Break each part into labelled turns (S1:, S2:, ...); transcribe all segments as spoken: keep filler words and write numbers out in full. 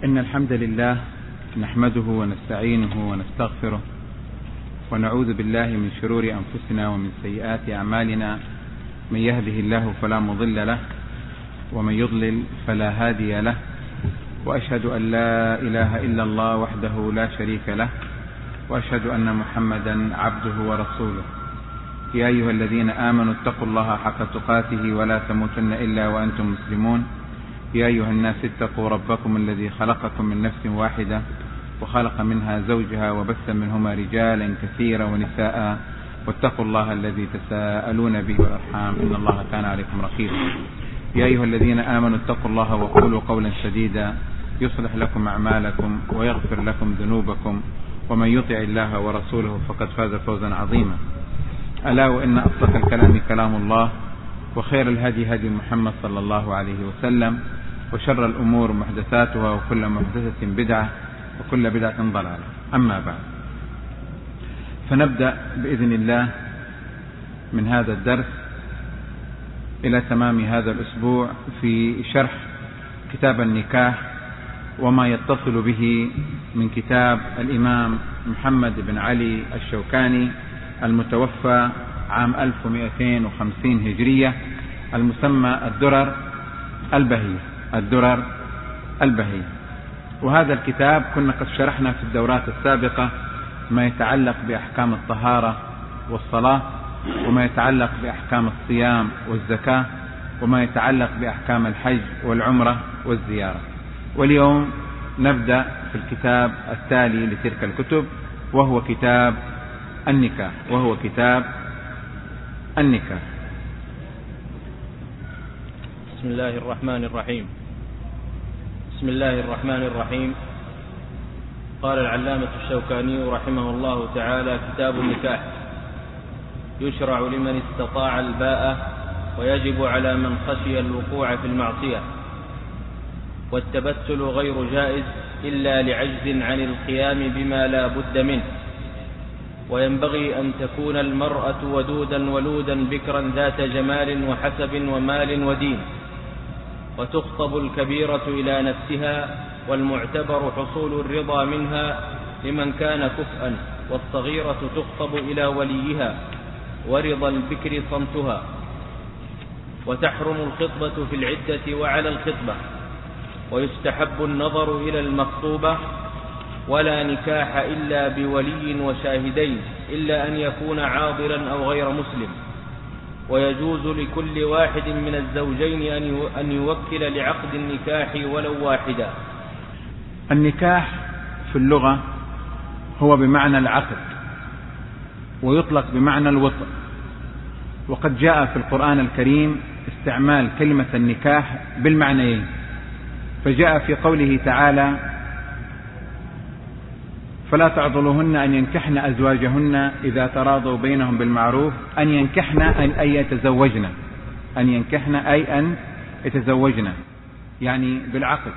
S1: إن الحمد لله نحمده ونستعينه ونستغفره ونعوذ بالله من شرور أنفسنا ومن سيئات أعمالنا. من يهده الله فلا مضل له ومن يضلل فلا هادي له، وأشهد أن لا إله إلا الله وحده لا شريك له، وأشهد أن محمدا عبده ورسوله. يا أيها الذين آمنوا اتقوا الله حق تقاته ولا تموتن إلا وأنتم مسلمون. يا أيها الناس اتقوا ربكم الذي خلقكم من نفس واحدة وخلق منها زوجها وبث منهما رجالا كثيرا ونساء، واتقوا الله الذي تساءلون به والأرحام إن الله كان عليكم رقيبا. يا أيها الذين آمنوا اتقوا الله وقولوا قولا سديدا يصلح لكم أعمالكم ويغفر لكم ذنوبكم، ومن يطع الله ورسوله فقد فاز فوزا عظيما. ألا وإن أصدق الكلام كلام الله، وخير الهدي هدي محمد صلى الله عليه وسلم، وشر الأمور محدثاتها وكل محدثة بدعة وكل بدعة ضلالة. أما بعد، فنبدأ بإذن الله من هذا الدرس إلى تمام هذا الأسبوع في شرح كتاب النكاح وما يتصل به من كتاب الإمام محمد بن علي الشوكاني المتوفى عام ألف ومئتين وخمسين هجرية، المسمى الدرر البهية. الدرر البهية. وهذا الكتاب كنا قد شرحنا في الدورات السابقة ما يتعلق بأحكام الطهارة والصلاة، وما يتعلق بأحكام الصيام والزكاة، وما يتعلق بأحكام الحج والعمرة والزيارة. واليوم نبدأ في الكتاب التالي لتلك الكتب، وهو كتاب النكاح وهو كتاب النكاح.
S2: بسم الله الرحمن الرحيم. بسم الله الرحمن الرحيم. قال العلامة الشوكاني رحمه الله تعالى: كتاب النكاح يشرع لمن استطاع الباءة، ويجب على من خشي الوقوع في المعصية. والتبتل غير جائز إلا لعجز عن القيام بما لا بد منه. وينبغي أن تكون المرأة ودودا ولودا بكرا ذات جمال وحسب ومال ودين، وتخطب الكبيرة إلى نفسها، والمعتبر حصول الرضا منها لمن كان كفءا، والصغيرة تخطب إلى وليها، ورضا البكر صمتها. وتحرم الخطبة في العدة وعلى الخطبة، ويستحب النظر إلى المخطوبة. ولا نكاح إلا بولي وشاهدين، إلا أن يكون عاضلا أو غير مسلم. ويجوز لكل واحد من الزوجين أن يوكل لعقد النكاح ولو واحدا.
S1: النكاح في اللغة هو بمعنى العقد، ويطلق بمعنى الوطء. وقد جاء في القرآن الكريم استعمال كلمة النكاح بالمعنيين، فجاء في قوله تعالى: فلا تعضلوهن أن ينكحن أزواجهن إذا تراضوا بينهم بالمعروف أن ينكحن أي يتزوجن، أن ينكحن أي أن يتزوجن، يعني بالعقد.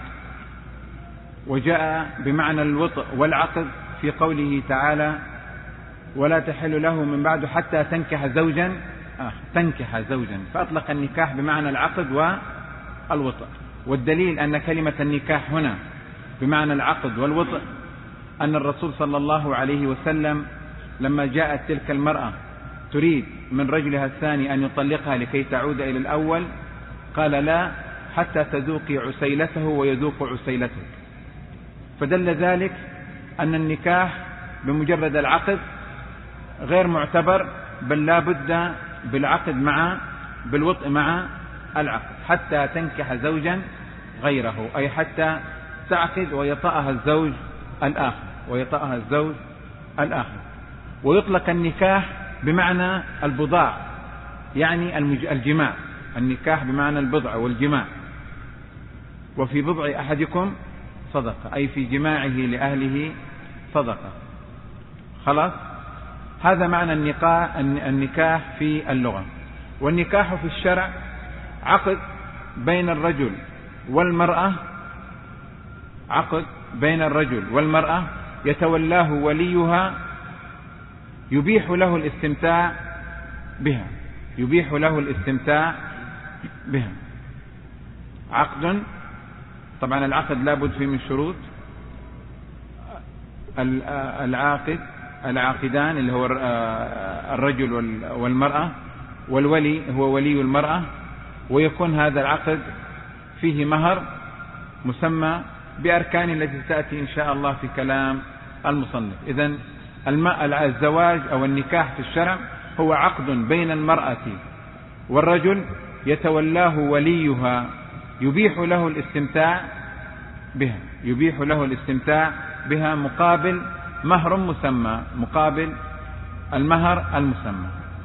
S1: وجاء بمعنى الوطء والعقد في قوله تعالى: ولا تحل له من بعد حتى تنكح زوجا آه تنكح زوجا، فأطلق النكاح بمعنى العقد والوطء. والدليل أن كلمة النكاح هنا بمعنى العقد والوطء أن الرسول صلى الله عليه وسلم لما جاءت تلك المرأة تريد من رجلها الثاني أن يطلقها لكي تعود إلى الأول، قال: لا حتى تذوقي عسيلته ويذوق عسيلتك. فدل ذلك أن النكاح بمجرد العقد غير معتبر، بل لا بد بالعقد مع بالوطء مع العقد حتى تنكح زوجا غيره، أي حتى تعقد ويطأها الزوج الآخر ويطأها الزوج الآخر. ويطلق النكاح بمعنى البضاع، يعني الجماع. النكاح بمعنى البضع والجماع. وفي بضع أحدكم صدقة، أي في جماعه لأهله صدقة. خلاص، هذا معنى النكاح النكاح في اللغة. والنكاح في الشرع عقد بين الرجل والمرأة، عقد بين الرجل والمرأة يتولاه وليها، يبيح له الاستمتاع بها يبيح له الاستمتاع بها عقد طبعا العقد لابد فيه من شروط. العاقد العاقدان اللي هو الرجل والمرأة، والولي هو ولي المرأة، ويكون هذا العقد فيه مهر مسمى بأركان التي تأتي إن شاء الله في كلام المصنف. إذن الزواج أو النكاح في الشرع هو عقد بين المرأة والرجل يتولاه وليها، يبيح له الاستمتاع بها يبيح له الاستمتاع بها مقابل مهر مسمى، مقابل المهر المسمى.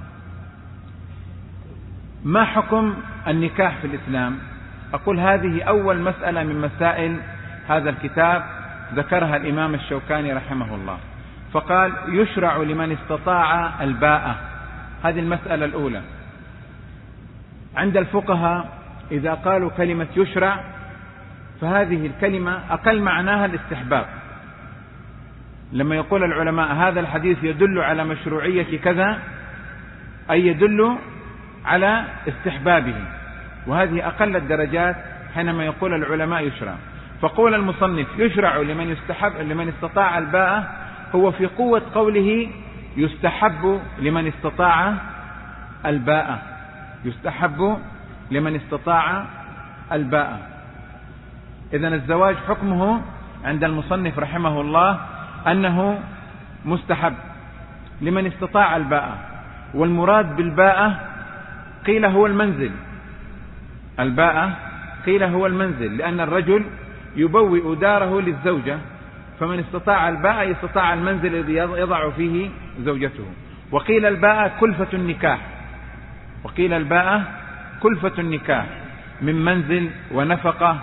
S1: ما حكم النكاح في الإسلام؟ أقول هذه أول مسألة من مسائل هذا الكتاب ذكرها الإمام الشوكاني رحمه الله، فقال يشرع لمن استطاع الباءة. هذه المسألة الأولى. عند الفقهاء إذا قالوا كلمة يشرع فهذه الكلمة أقل معناها الاستحباب. لما يقول العلماء هذا الحديث يدل على مشروعية كذا، أي يدل على استحبابه، وهذه أقل الدرجات حينما يقول العلماء يشرع. فقول المصنف يشرع لمن يستحب لمن استطاع الباءة هو في قوة قوله يستحب لمن استطاع الباءة، يستحب لمن استطاع الباءة. إذن الزواج حكمه عند المصنف رحمه الله أنه مستحب لمن استطاع الباءة، والمراد بالباءة قيل هو المنزل. الباءة قيل هو المنزل، لأن الرجل يبوئ داره للزوجة، فمن استطاع الباءة يستطاع المنزل الذي يضع فيه زوجته. وقيل الباءة كلفة النكاح، وقيل الباءة كلفة النكاح من منزل ونفقة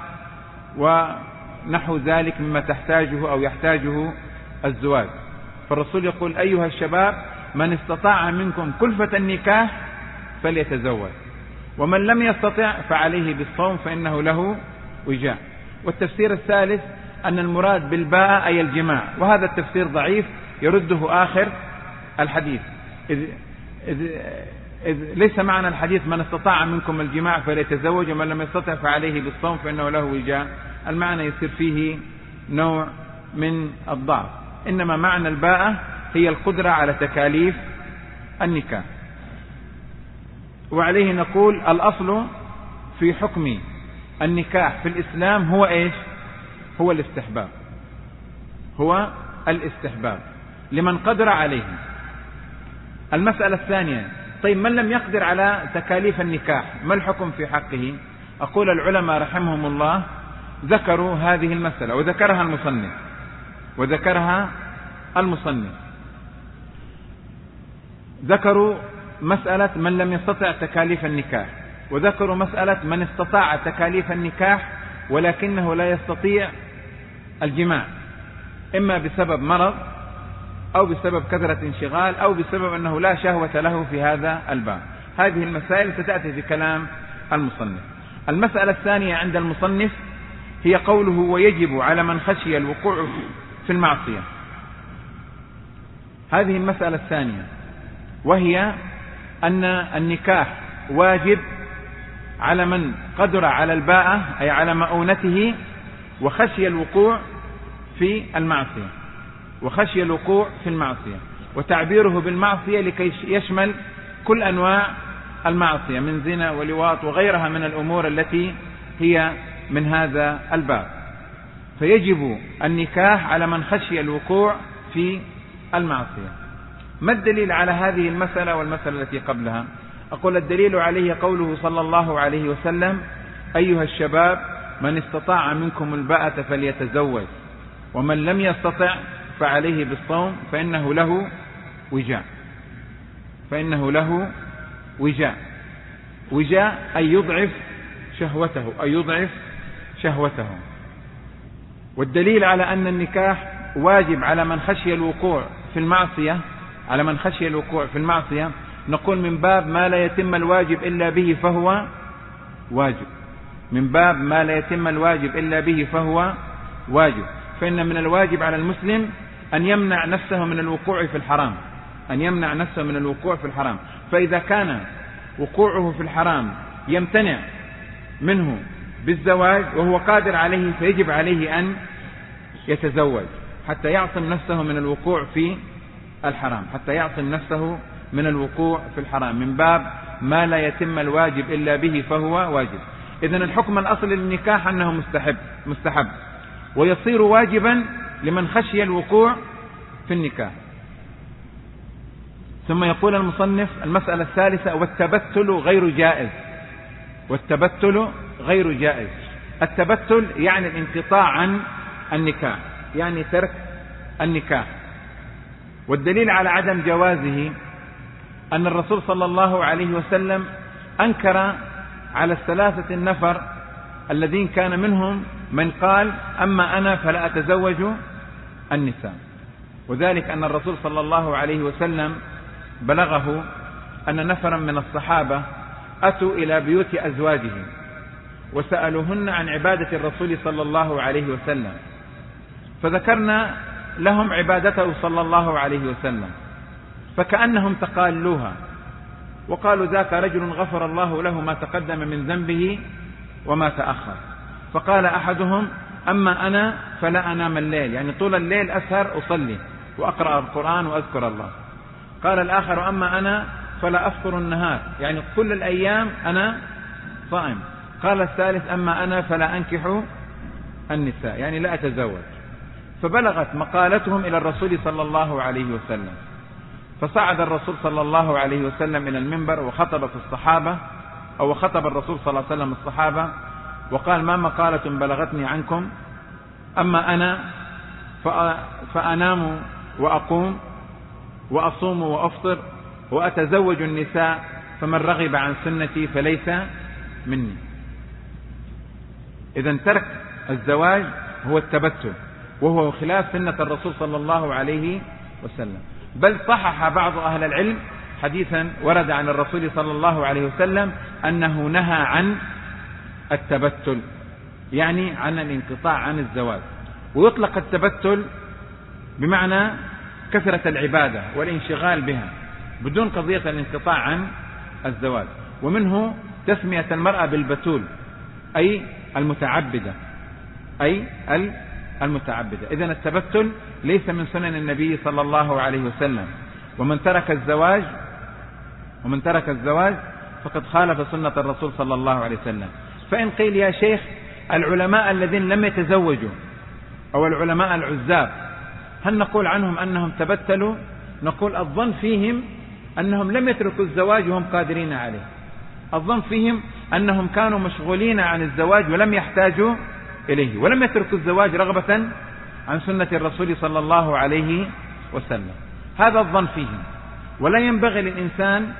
S1: ونحو ذلك مما تحتاجه أو يحتاجه الزواج. فالرسول يقول أيها الشباب من استطاع منكم كلفة النكاح فليتزوج، ومن لم يستطع فعليه بالصوم فإنه له وجاء. والتفسير الثالث أن المراد بالباء أي الجماع، وهذا التفسير ضعيف يرده آخر الحديث، إذ, إذ, إذ ليس معنى الحديث من استطاع منكم الجماع فليتزوج ومن لم يستطع فعليه بالصوم فإنه له وجاء. المعنى يصير فيه نوع من الضعف، إنما معنى الباء هي القدرة على تكاليف النكاح. وعليه نقول الأصل في حكم النكاح في الإسلام هو إيش؟ هو الاستحباب، هو الاستحباب لمن قدر عليه. المسألة الثانية، طيب من لم يقدر على تكاليف النكاح ما الحكم في حقه؟ أقول العلماء رحمهم الله ذكروا هذه المسألة وذكرها المصنف وذكرها المصنف ذكروا مسألة من لم يستطع تكاليف النكاح، وذكروا مسألة من استطاع تكاليف النكاح ولكنه لا يستطيع الجماع، إما بسبب مرض أو بسبب كثرة انشغال أو بسبب أنه لا شهوة له في هذا الباب. هذه المسائل ستأتي في كلام المصنف. المسألة الثانية عند المصنف هي قوله ويجب على من خشي الوقوع في المعصية. هذه المسألة الثانية، وهي أن النكاح واجب على من قدر على الباءة أي على مؤونته وخشي الوقوع في المعصية، وخشي الوقوع في المعصية، وتعبيره بالمعصية لكي يشمل كل أنواع المعصية من زنا ولواط وغيرها من الأمور التي هي من هذا الباب. فيجب النكاح على من خشي الوقوع في المعصية. ما الدليل على هذه المسألة والمسألة التي قبلها؟ أقول الدليل عليه قوله صلى الله عليه وسلم أيها الشباب من استطاع منكم الباءة فليتزوج ومن لم يستطع فعليه بالصوم فإنه له وجاء، فإنه له وجاء. وجاء أي يضعف شهوته، أي يضعف شهوته. والدليل على أن النكاح واجب على من خشي الوقوع في المعصية، على من خشي الوقوع في المعصية نقول من باب ما لا يتم الواجب إلا به فهو واجب، من باب ما لا يتم الواجب إلا به فهو واجب. فإن من الواجب على المسلم أن يمنع نفسه من الوقوع في الحرام، أن يمنع نفسه من الوقوع في الحرام. فإذا كان وقوعه في الحرام يمتنع منه بالزواج وهو قادر عليه فيجب عليه أن يتزوج حتى يعصم نفسه من الوقوع في الحرام، حتى يعصم نفسه من الوقوع في الحرام، من باب ما لا يتم الواجب إلا به فهو واجب. إذن الحكم الأصلي للنكاح أنه مستحب مستحب ويصير واجبا لمن خشي الوقوع في النكاح. ثم يقول المصنف المسألة الثالثة: والتبتل غير جائز. والتبتل غير جائز. التبتل يعني الانقطاع عن النكاح، يعني ترك النكاح. والدليل على عدم جوازه أن الرسول صلى الله عليه وسلم أنكر على الثلاثة النفر الذين كان منهم من قال: أما أنا فلا أتزوج النساء. وذلك أن الرسول صلى الله عليه وسلم بلغه أن نفرا من الصحابة أتوا إلى بيوت أزواجهم وسألوهن عن عبادة الرسول صلى الله عليه وسلم، فذكرنا لهم عبادته صلى الله عليه وسلم، فكأنهم تقالوها وقالوا: ذاك رجل غفر الله له ما تقدم من ذنبه وما تأخر. فقال أحدهم: أما أنا فلا أنام الليل، يعني طول الليل أسهر أصلي وأقرأ القرآن وأذكر الله. قال الآخر: أما أنا فلا أفطر النهار، يعني كل الأيام أنا صائم. قال الثالث: أما أنا فلا أنكح النساء، يعني لا أتزوج. فبلغت مقالتهم إلى الرسول صلى الله عليه وسلم، فصعد الرسول صلى الله عليه وسلم إلى المنبر وخطب في الصحابة، أو خطب الرسول صلى الله عليه وسلم الصحابة وقال: ما مقالة بلغتني عنكم؟ أما أنا فأنام وأقوم وأصوم وأفطر وأتزوج النساء، فمن رغب عن سنتي فليس مني. إذن ترك الزواج هو التبتل، وهو خلاف سنة الرسول صلى الله عليه وسلم. بل صحح بعض أهل العلم حديثا ورد عن الرسول صلى الله عليه وسلم أنه نهى عن التبتل، يعني عن الانقطاع عن الزواج. ويطلق التبتل بمعنى كثرة العبادة والانشغال بها بدون قضية الانقطاع عن الزواج. ومنه تسمية المرأة بالبتول، أي المتعبدة، أي المتعبدة. إذن التبتل ليس من سنن النبي صلى الله عليه وسلم، ومن ترك الزواج ومن ترك الزواج فقد خالف سنة الرسول صلى الله عليه وسلم. فإن قيل: يا شيخ، العلماء الذين لم يتزوجوا أو العلماء العزاب هل نقول عنهم أنهم تبتلوا؟ نقول: الظن فيهم أنهم لم يتركوا الزواج وهم قادرين عليه. الظن فيهم أنهم كانوا مشغولين عن الزواج ولم يحتاجوا إليه، ولم يتركوا الزواج رغبة عن سنة الرسول صلى الله عليه وسلم. هذا الظن فيهم. ولا ينبغي للإنسان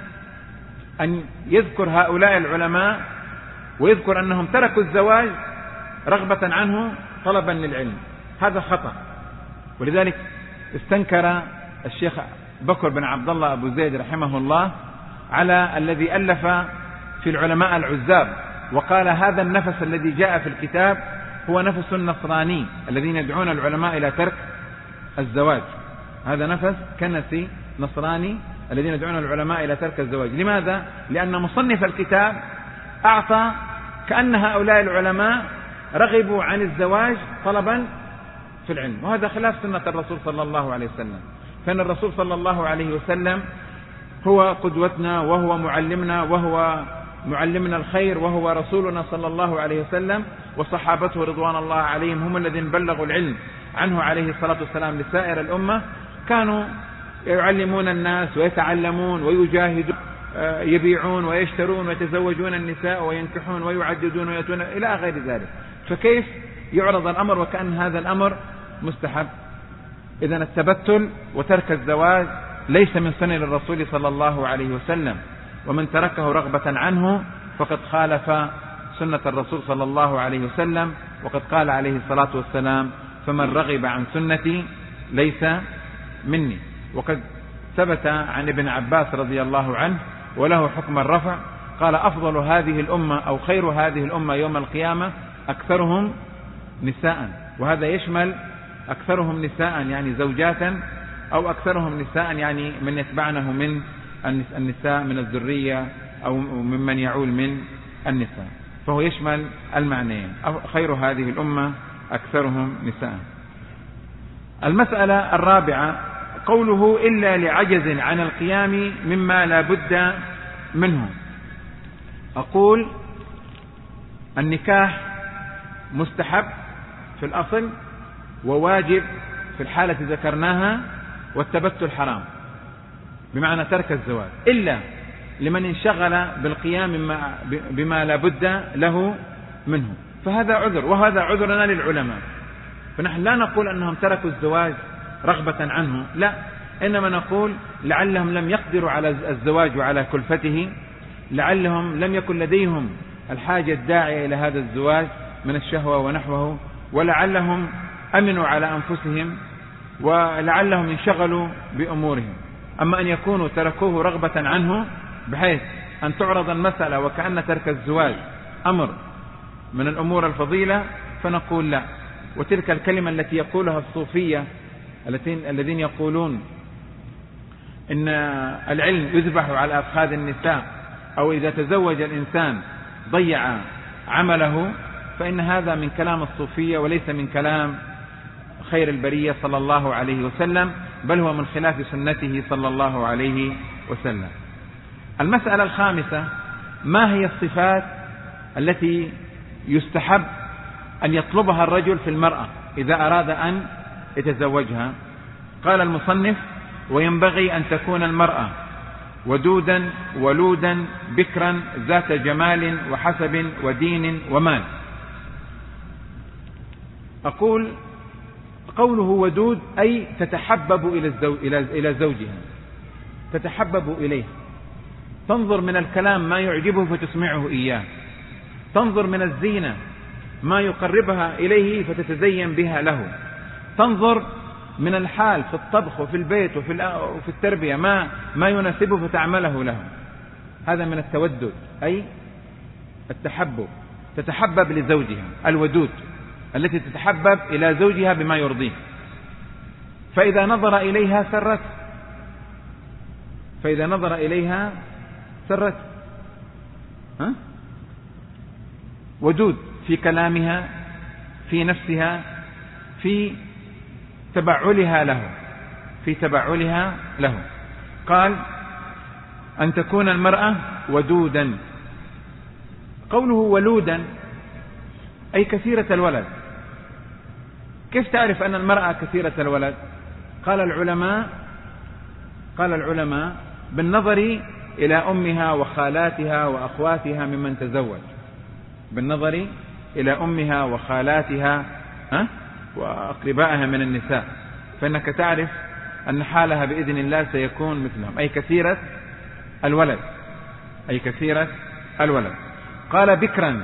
S1: أن يذكر هؤلاء العلماء ويذكر أنهم تركوا الزواج رغبة عنه طلبا للعلم، هذا خطأ. ولذلك استنكر الشيخ بكر بن عبد الله أبو زيد رحمه الله على الذي ألف في العلماء العزاب، وقال: هذا النفس الذي جاء في الكتاب هو نفس النصراني الذين يدعون العلماء إلى ترك الزواج. هذا نفس كنسي نصراني الذين يدعون العلماء إلى ترك الزواج. لماذا؟ لأن مصنف الكتاب أعطى كأن هؤلاء العلماء رغبوا عن الزواج طلبا في العلم، وهذا خلاف سنة الرسول صلى الله عليه وسلم. فإن الرسول صلى الله عليه وسلم هو قدوتنا وهو معلمنا وهو معلمنا الخير وهو رسولنا صلى الله عليه وسلم، وصحابته رضوان الله عليهم هم الذين بلغوا العلم عنه عليه الصلاة والسلام لسائر الأمة. كانوا يعلمون الناس ويتعلمون ويجاهدون، يبيعون ويشترون ويتزوجون النساء وينكحون ويعددون ويأتون إلى غير ذلك. فكيف يعرض الأمر وكأن هذا الأمر مستحب؟ إذن التبتل وترك الزواج ليس من سنن الرسول صلى الله عليه وسلم، ومن تركه رغبة عنه فقد خالف سنة الرسول صلى الله عليه وسلم. وقد قال عليه الصلاة والسلام: فمن رغب عن سنتي ليس مني. وقد ثبت عن ابن عباس رضي الله عنه وله حكم الرفع قال: أفضل هذه الأمة أو خير هذه الأمة يوم القيامة أكثرهم نساء. وهذا يشمل أكثرهم نساء يعني زوجاتا، أو أكثرهم نساء يعني من يتبعنه من النساء من الذرية أو ممن يعول من النساء. فهو يشمل المعنيين. خير هذه الأمة أكثرهم نساء. المسألة الرابعة قوله إلا لعجز عن القيام مما لا بد منه. أقول النكاح مستحب في الأصل وواجب في الحالة ذكرناها، والتبتل حرام بمعنى ترك الزواج، إلا لمن انشغل بالقيام بما لا بد له منه، فهذا عذر، وهذا عذرنا للعلماء. فنحن لا نقول أنهم تركوا الزواج رغبة عنه، لا، إنما نقول لعلهم لم يقدروا على الزواج وعلى كلفته، لعلهم لم يكن لديهم الحاجة الداعية إلى هذا الزواج من الشهوة ونحوه، ولعلهم أمنوا على أنفسهم، ولعلهم انشغلوا بأمورهم. أما أن يكونوا تركوه رغبة عنه بحيث أن تعرض المسألة وكأن ترك الزواج أمر من الأمور الفضيلة، فنقول لا. وتلك الكلمة التي يقولها الصوفية الذين يقولون إن العلم يذبح على أفخاذ النساء، أو إذا تزوج الإنسان ضيع عمله، فإن هذا من كلام الصوفية وليس من كلام خير البرية صلى الله عليه وسلم، بل هو من خلاف سنته صلى الله عليه وسلم. المسألة الخامسة ما هي الصفات التي يستحب أن يطلبها الرجل في المرأة إذا أراد أن يتزوجها؟ قال المصنف وينبغي أن تكون المرأة ودودا ولودا بكرا ذات جمال وحسب ودين ومال. أقول قوله ودود أي تتحبب إلى الزوج إلى زوجها، تتحبب إليه، تنظر من الكلام ما يعجبه فتسمعه إياه، تنظر من الزينة ما يقربها إليه فتتزين بها له، تنظر من الحال في الطبخ وفي البيت وفي التربية ما ما يناسبه فتعمله له. هذا من التودد أي التحبب، تتحبب لزوجها، الودود التي تتحبب إلى زوجها بما يرضيه، فإذا نظر إليها سرت، فإذا نظر إليها سرت. ها؟ ودود في كلامها، في نفسها، في تبعلها له، في تبعلها له. قال أن تكون المرأة ودودا. قوله ولودا أي كثيرة الولد. كيف تعرف أن المرأة كثيرة الولد؟ قال العلماء قال العلماء بالنظر إلى أمها وخالاتها وأخواتها ممن تزوج، بالنظر إلى أمها وخالاتها ها وأقربائها من النساء، فإنك تعرف أن حالها بإذن الله سيكون مثلهم، أي كثيرة الولد، أي كثيرة الولد. قال بكرا،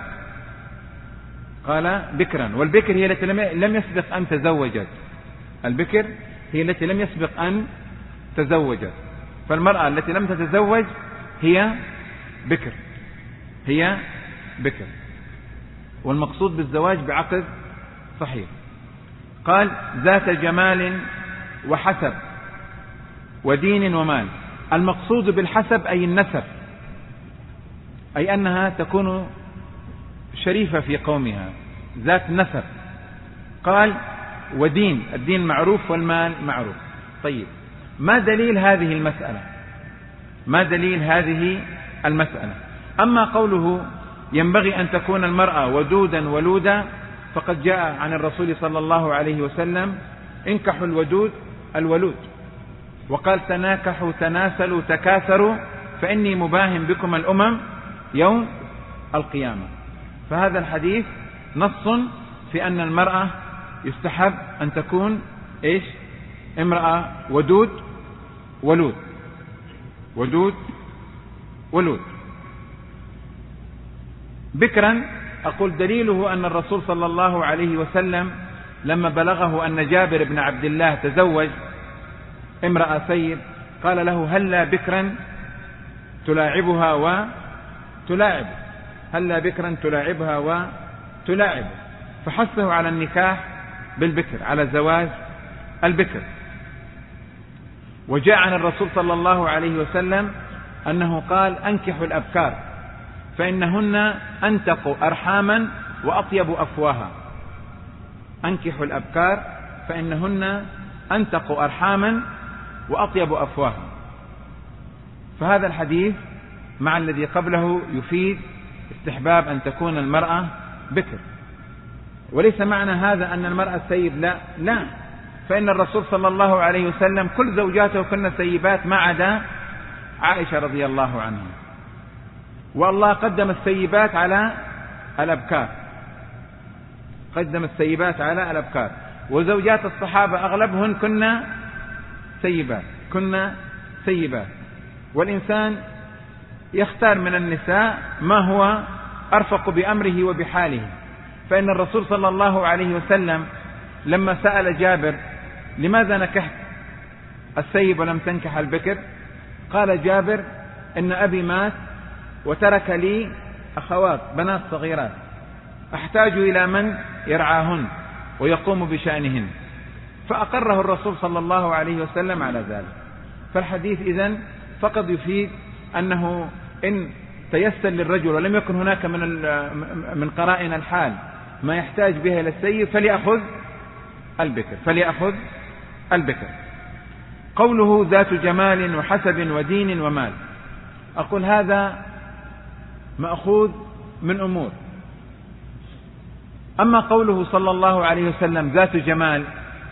S1: قال بكرا، والبكر هي التي لم يسبق أن تزوجت، البكر هي التي لم يسبق أن تزوجت، فالمرأة التي لم تتزوج هي بكر، هي بكر، والمقصود بالزواج بعقد صحيح. قال ذات جمال وحسب ودين ومال. المقصود بالحسب أي النسب، أي أنها تكون شريفة في قومها، ذات نسب. قال ودين، الدين معروف والمال معروف. طيب ما دليل هذه المسألة؟ ما دليل هذه المسألة؟ أما قوله ينبغي أن تكون المرأة ودودا ولودا، فقد جاء عن الرسول صلى الله عليه وسلم انكحوا الودود الولود، وقال تناكحوا تناسلوا تكاثروا فإني مباهم بكم الأمم يوم القيامة. فهذا الحديث نص في أن المرأة يستحب أن تكون إيش؟ امرأة ودود ولود، ودود ولود. بكرا أقول دليله أن الرسول صلى الله عليه وسلم لما بلغه أن جابر بن عبد الله تزوج امرأة سيد قال له هلا بكرا تلاعبها وتلاعب، هلا بكرا تلاعبها وتلاعب، فحثه على النكاح بالبكر، على زواج البكر. وجاء عن الرسول صلى الله عليه وسلم أنه قال أنكحوا الأبكار، فإنهن أنتق أرحاما وأطيب أفواها. أنكحوا الأبكار فإنهن أنتق أرحاما وأطيب أفواها. فهذا الحديث مع الذي قبله يفيد استحباب أن تكون المرأة بكر، وليس معنى هذا أن المرأة سيب، لا لا، فإن الرسول صلى الله عليه وسلم كل زوجاته كن سيبات ما عدا عائشة رضي الله عنها، والله قدم السيبات على الأبكار، قدم السيبات على الأبكار، وزوجات الصحابة أغلبهن كنا سيبات، كنا سيبات. والإنسان يختار من النساء ما هو أرفق بأمره وبحاله، فإن الرسول صلى الله عليه وسلم لما سأل جابر لماذا نكحت السيب ولم تنكح البكر، قال جابر إن أبي مات وترك لي أخوات بنات صغيرات أحتاج إلى من يرعاهن ويقوم بشأنهن، فأقره الرسول صلى الله عليه وسلم على ذلك. فالحديث إذن فقط يفيد أنه إن تيسر للرجل ولم يكن هناك من من قرائن الحال ما يحتاج بها إلى السيب فليأخذ البكر، فليأخذ البكر. قوله ذات جمال وحسب ودين ومال، أقول هذا مأخوذ من أمور. أما قوله صلى الله عليه وسلم ذات جمال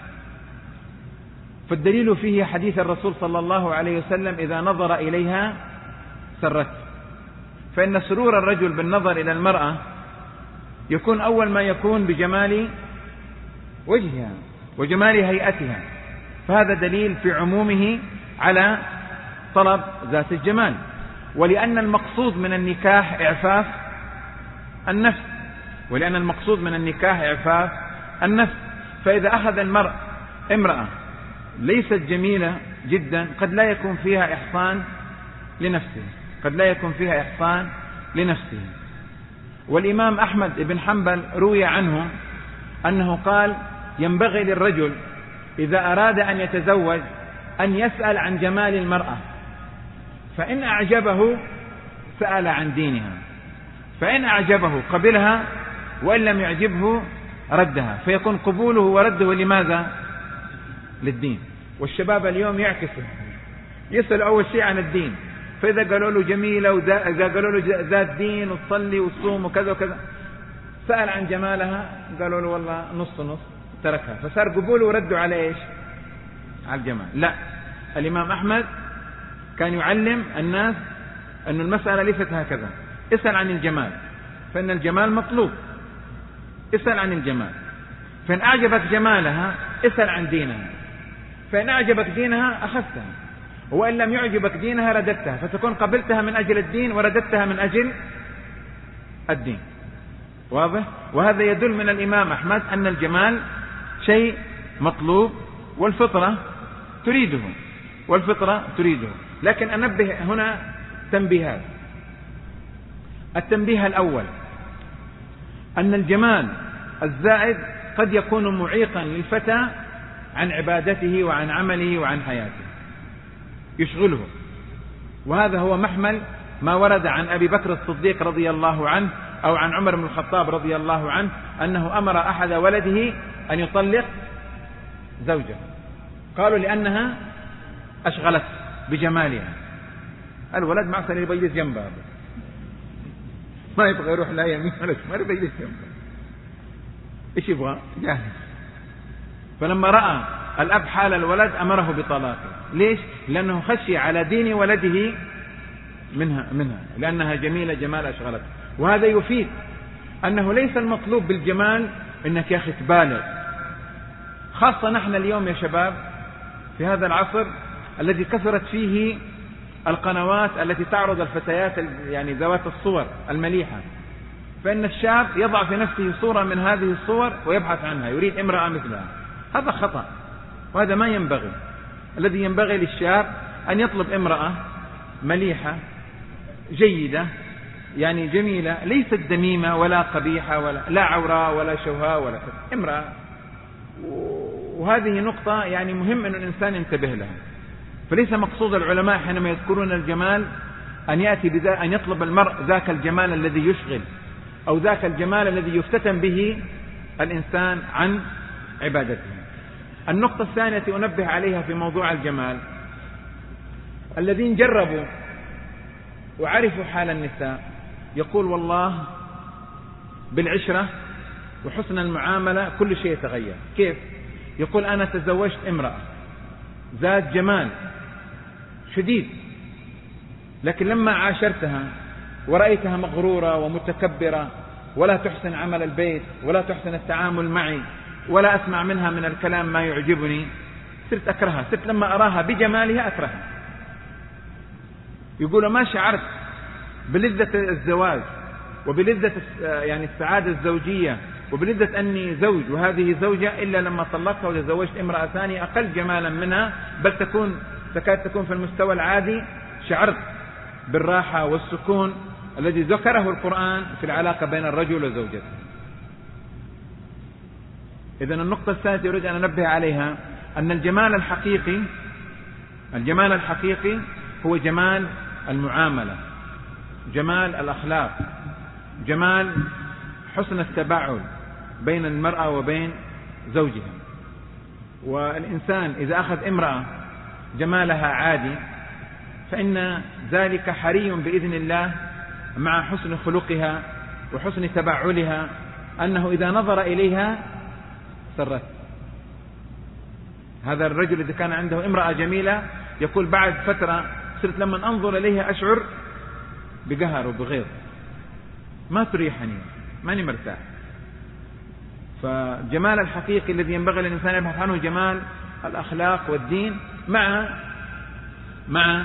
S1: فالدليل فيه حديث الرسول صلى الله عليه وسلم إذا نظر إليها سرت، فإن سرور الرجل بالنظر إلى المرأة يكون أول ما يكون بجمال وجهها وجمال هيئتها، فهذا دليل في عمومه على طلب ذات الجمال. ولأن المقصود من النكاح إعفاف النفس، ولأن المقصود من النكاح إعفاف النفس، فإذا أخذ المرء امرأة ليست جميلة جدا قد لا يكون فيها إحصان لنفسه، قد لا يكون فيها إحصان لنفسه. والإمام أحمد بن حنبل روي عنه أنه قال ينبغي للرجل إذا أراد أن يتزوج أن يسأل عن جمال المرأة، فإن أعجبه سأل عن دينها، فإن أعجبه قبلها وإن لم يعجبه ردها، فيكون قبوله ورده لماذا؟ للدين. والشباب اليوم يعكسه، يسأل أول شيء عن الدين، فإذا قالوا له جميلة وإذا قالوا له ذات دين وتصلي وتصوم وكذا وكذا، سأل عن جمالها قالوا له والله نص نص تركها، فصار قبوله ورده على إيش؟ على الجمال. لا، الإمام أحمد كان يعلم الناس أن المسألة ليست هكذا، اسأل عن الجمال فإن الجمال مطلوب، اسأل عن الجمال، فإن أعجبك جمالها اسأل عن دينها، فإن أعجبك دينها أخذتها، وإن لم يعجبك دينها رددتها، فتكون قبلتها من أجل الدين ورددتها من أجل الدين. واضح؟ وهذا يدل من الإمام أحمد أن الجمال شيء مطلوب والفطرة تريده، والفطرة تريده. لكن أنبه هنا تنبيهات. التنبيه الأول أن الجمال الزائد قد يكون معيقا للفتى عن عبادته وعن عمله وعن حياته، يشغله، وهذا هو محمل ما ورد عن أبي بكر الصديق رضي الله عنه أو عن عمر بن الخطاب رضي الله عنه أنه أمر أحد ولده أن يطلق زوجه، قالوا لأنها أشغلت بجمالها. الولد معصر يبغى يجلس جنبها، ما يبغى يروح لا يمين ولا شمال، يبغى يجلس جنبها. إيش يبغى؟ جاهز. فلما رأى الأب حال الولد أمره بطلاقه. ليش؟ لأنه خشي على دين ولده منها منها لأنها جميلة جمال أشغلته. وهذا يفيد أنه ليس المطلوب بالجمال إنك يا أخي تبالغ، خاصة نحن اليوم يا شباب في هذا العصر الذي كثرت فيه القنوات التي تعرض الفتيات يعني ذوات الصور المليحة، فإن الشاب يضع في نفسه صورة من هذه الصور ويبحث عنها، يريد امرأة مثلها. هذا خطأ وهذا ما ينبغي. الذي ينبغي للشاب أن يطلب امرأة مليحة جيدة يعني جميلة، ليست دميمة ولا قبيحة ولا لا عوراء ولا شوهاء ولا كذا، امرأة. وهذه نقطة يعني مهم أن الإنسان ينتبه لها. فليس مقصود العلماء حينما يذكرون الجمال أن يأتي بذا أن يطلب المرء ذاك الجمال الذي يشغل أو ذاك الجمال الذي يفتتن به الإنسان عن عبادته. النقطة الثانية التي أنبه عليها في موضوع الجمال، الذين جربوا وعرفوا حال النساء يقول والله بالعشرة وحسن المعاملة كل شيء يتغير. كيف؟ يقول أنا تزوجت امرأة ذات جمال شديد، لكن لما عاشرتها ورأيتها مغرورة ومتكبرة ولا تحسن عمل البيت ولا تحسن التعامل معي ولا أسمع منها من الكلام ما يعجبني، صرت أكرهها، صرت لما أراها بجمالها أكرهها. يقول ما شعرت بلذة الزواج وبلذة يعني السعادة الزوجية وبلذة أني زوج وهذه زوجة إلا لما طلقتها وتزوجت امرأة ثانية أقل جمالا منها، بل تكون تكاد تكون في المستوى العادي. شعرت بالراحة والسكون الذي ذكره القرآن في العلاقة بين الرجل وزوجته. إذن النقطة الثالثة يريد أن أنبه عليها أن الجمال الحقيقي الجمال الحقيقي هو جمال المعاملة، جمال الأخلاق، جمال حسن التباعد بين المرأة وبين زوجها. والإنسان إذا أخذ امرأة جمالها عادي فإن ذلك حري بإذن الله مع حسن خلقها وحسن تباعلها أنه إذا نظر إليها سرت. هذا الرجل إذا كان عنده امرأة جميلة يقول بعد فترة صرت لما أنظر إليها أشعر بقهر وبغيظ، ما تريحني، ماني مرتاح. فجمال الحقيقي الذي ينبغي للإنسان يبحث عنه جمال الأخلاق والدين مع مع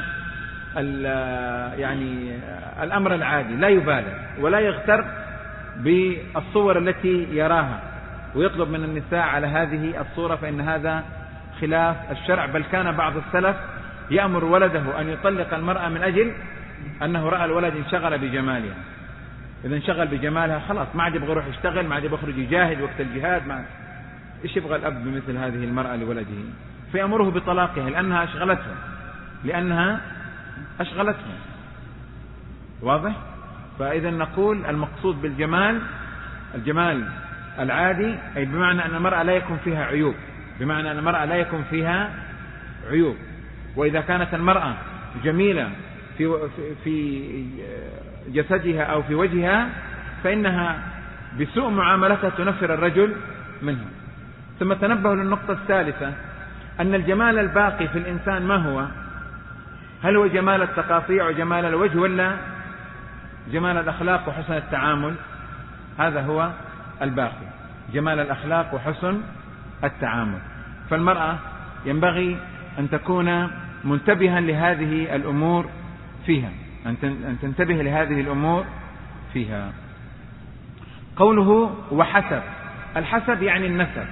S1: يعني الأمر العادي، لا يبالغ ولا يغتر بالصور التي يراها ويطلب من النساء على هذه الصورة، فإن هذا خلاف الشرع. بل كان بعض السلف يأمر ولده أن يطلق المرأة من أجل أنه رأى الولد انشغل بجمالها. إذا انشغل بجمالها خلاص ما عاد يبغى يروح يشتغل، ما عاد يبغى يخرج يجاهد وقت الجهاد، ما إيش يبغى الأب بمثل هذه المرأة لولده؟ فيأمره بطلاقها لأنها أشغلته لأنها أشغلته واضح؟ فإذا نقول المقصود بالجمال الجمال العادي، أي بمعنى أن المرأة لا يكون فيها عيوب، بمعنى أن المرأة لا يكون فيها عيوب. وإذا كانت المرأة جميلة في في جسدها أو في وجهها فإنها بسوء معاملتها تنفر الرجل منها. ثم تنبهوا للنقطة الثالثة أن الجمال الباقي في الإنسان ما هو؟ هل هو جمال التقاطيع وجمال الوجه ولا جمال الأخلاق وحسن التعامل؟ هذا هو الباقي، جمال الأخلاق وحسن التعامل. فالمرأة ينبغي أن تكون منتبها لهذه الأمور فيها، أن تنتبه لهذه الأمور فيها. قوله وحسب، الحسب يعني النسب،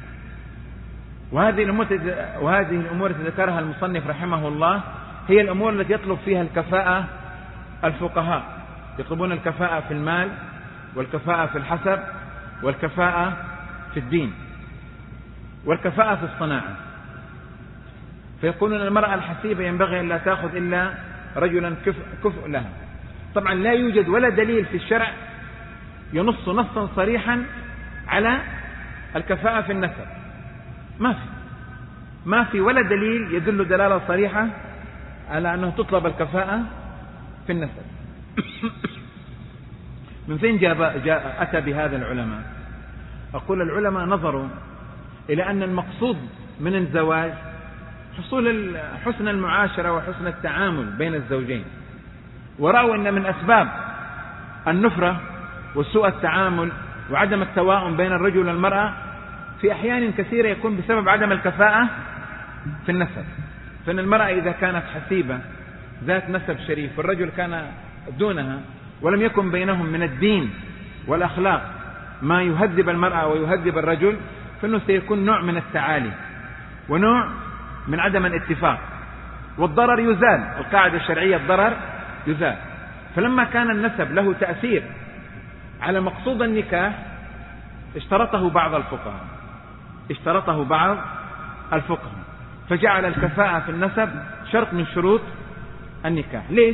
S1: وهذه الأمور وهذه الأمور التي ذكرها المصنف رحمه الله هي الأمور التي يطلب فيها الكفاءة الفقهاء، يطلبون الكفاءة في المال والكفاءة في الحسب والكفاءة في الدين والكفاءة في الصناعة. فيقولون المرأة الحسيبة ينبغي أن لا تأخذ إلا رجلا كفء لها. طبعا لا يوجد ولا دليل في الشرع ينص نصا صريحا على الكفاءة في النسب، ما في ما في ولا دليل يدل دلالة صريحة على أنه تطلب الكفاءة في النسب. من فين جاء, جاء أتى بهذا العلماء؟ أقول العلماء نظروا إلى أن المقصود من الزواج حصول حسن المعاشرة وحسن التعامل بين الزوجين، ورأوا أن من أسباب النفرة وسوء التعامل وعدم التواؤم بين الرجل والمرأة في أحيان كثيرة يكون بسبب عدم الكفاءة في النسب. فإن المرأة إذا كانت حسيبة ذات نسب شريف والرجل كان دونها ولم يكن بينهم من الدين والأخلاق ما يهذب المرأة ويهذب الرجل، فإنه سيكون نوع من التعالي ونوع من عدم الاتفاق، والضرر يزال. القاعدة الشرعية الضرر يزال. فلما كان النسب له تأثير على مقصود النكاح اشترطه بعض الفقهاء اشترطه بعض الفقهاء فجعل الكفاءة في النسب شرط من شروط النكاح. ليش؟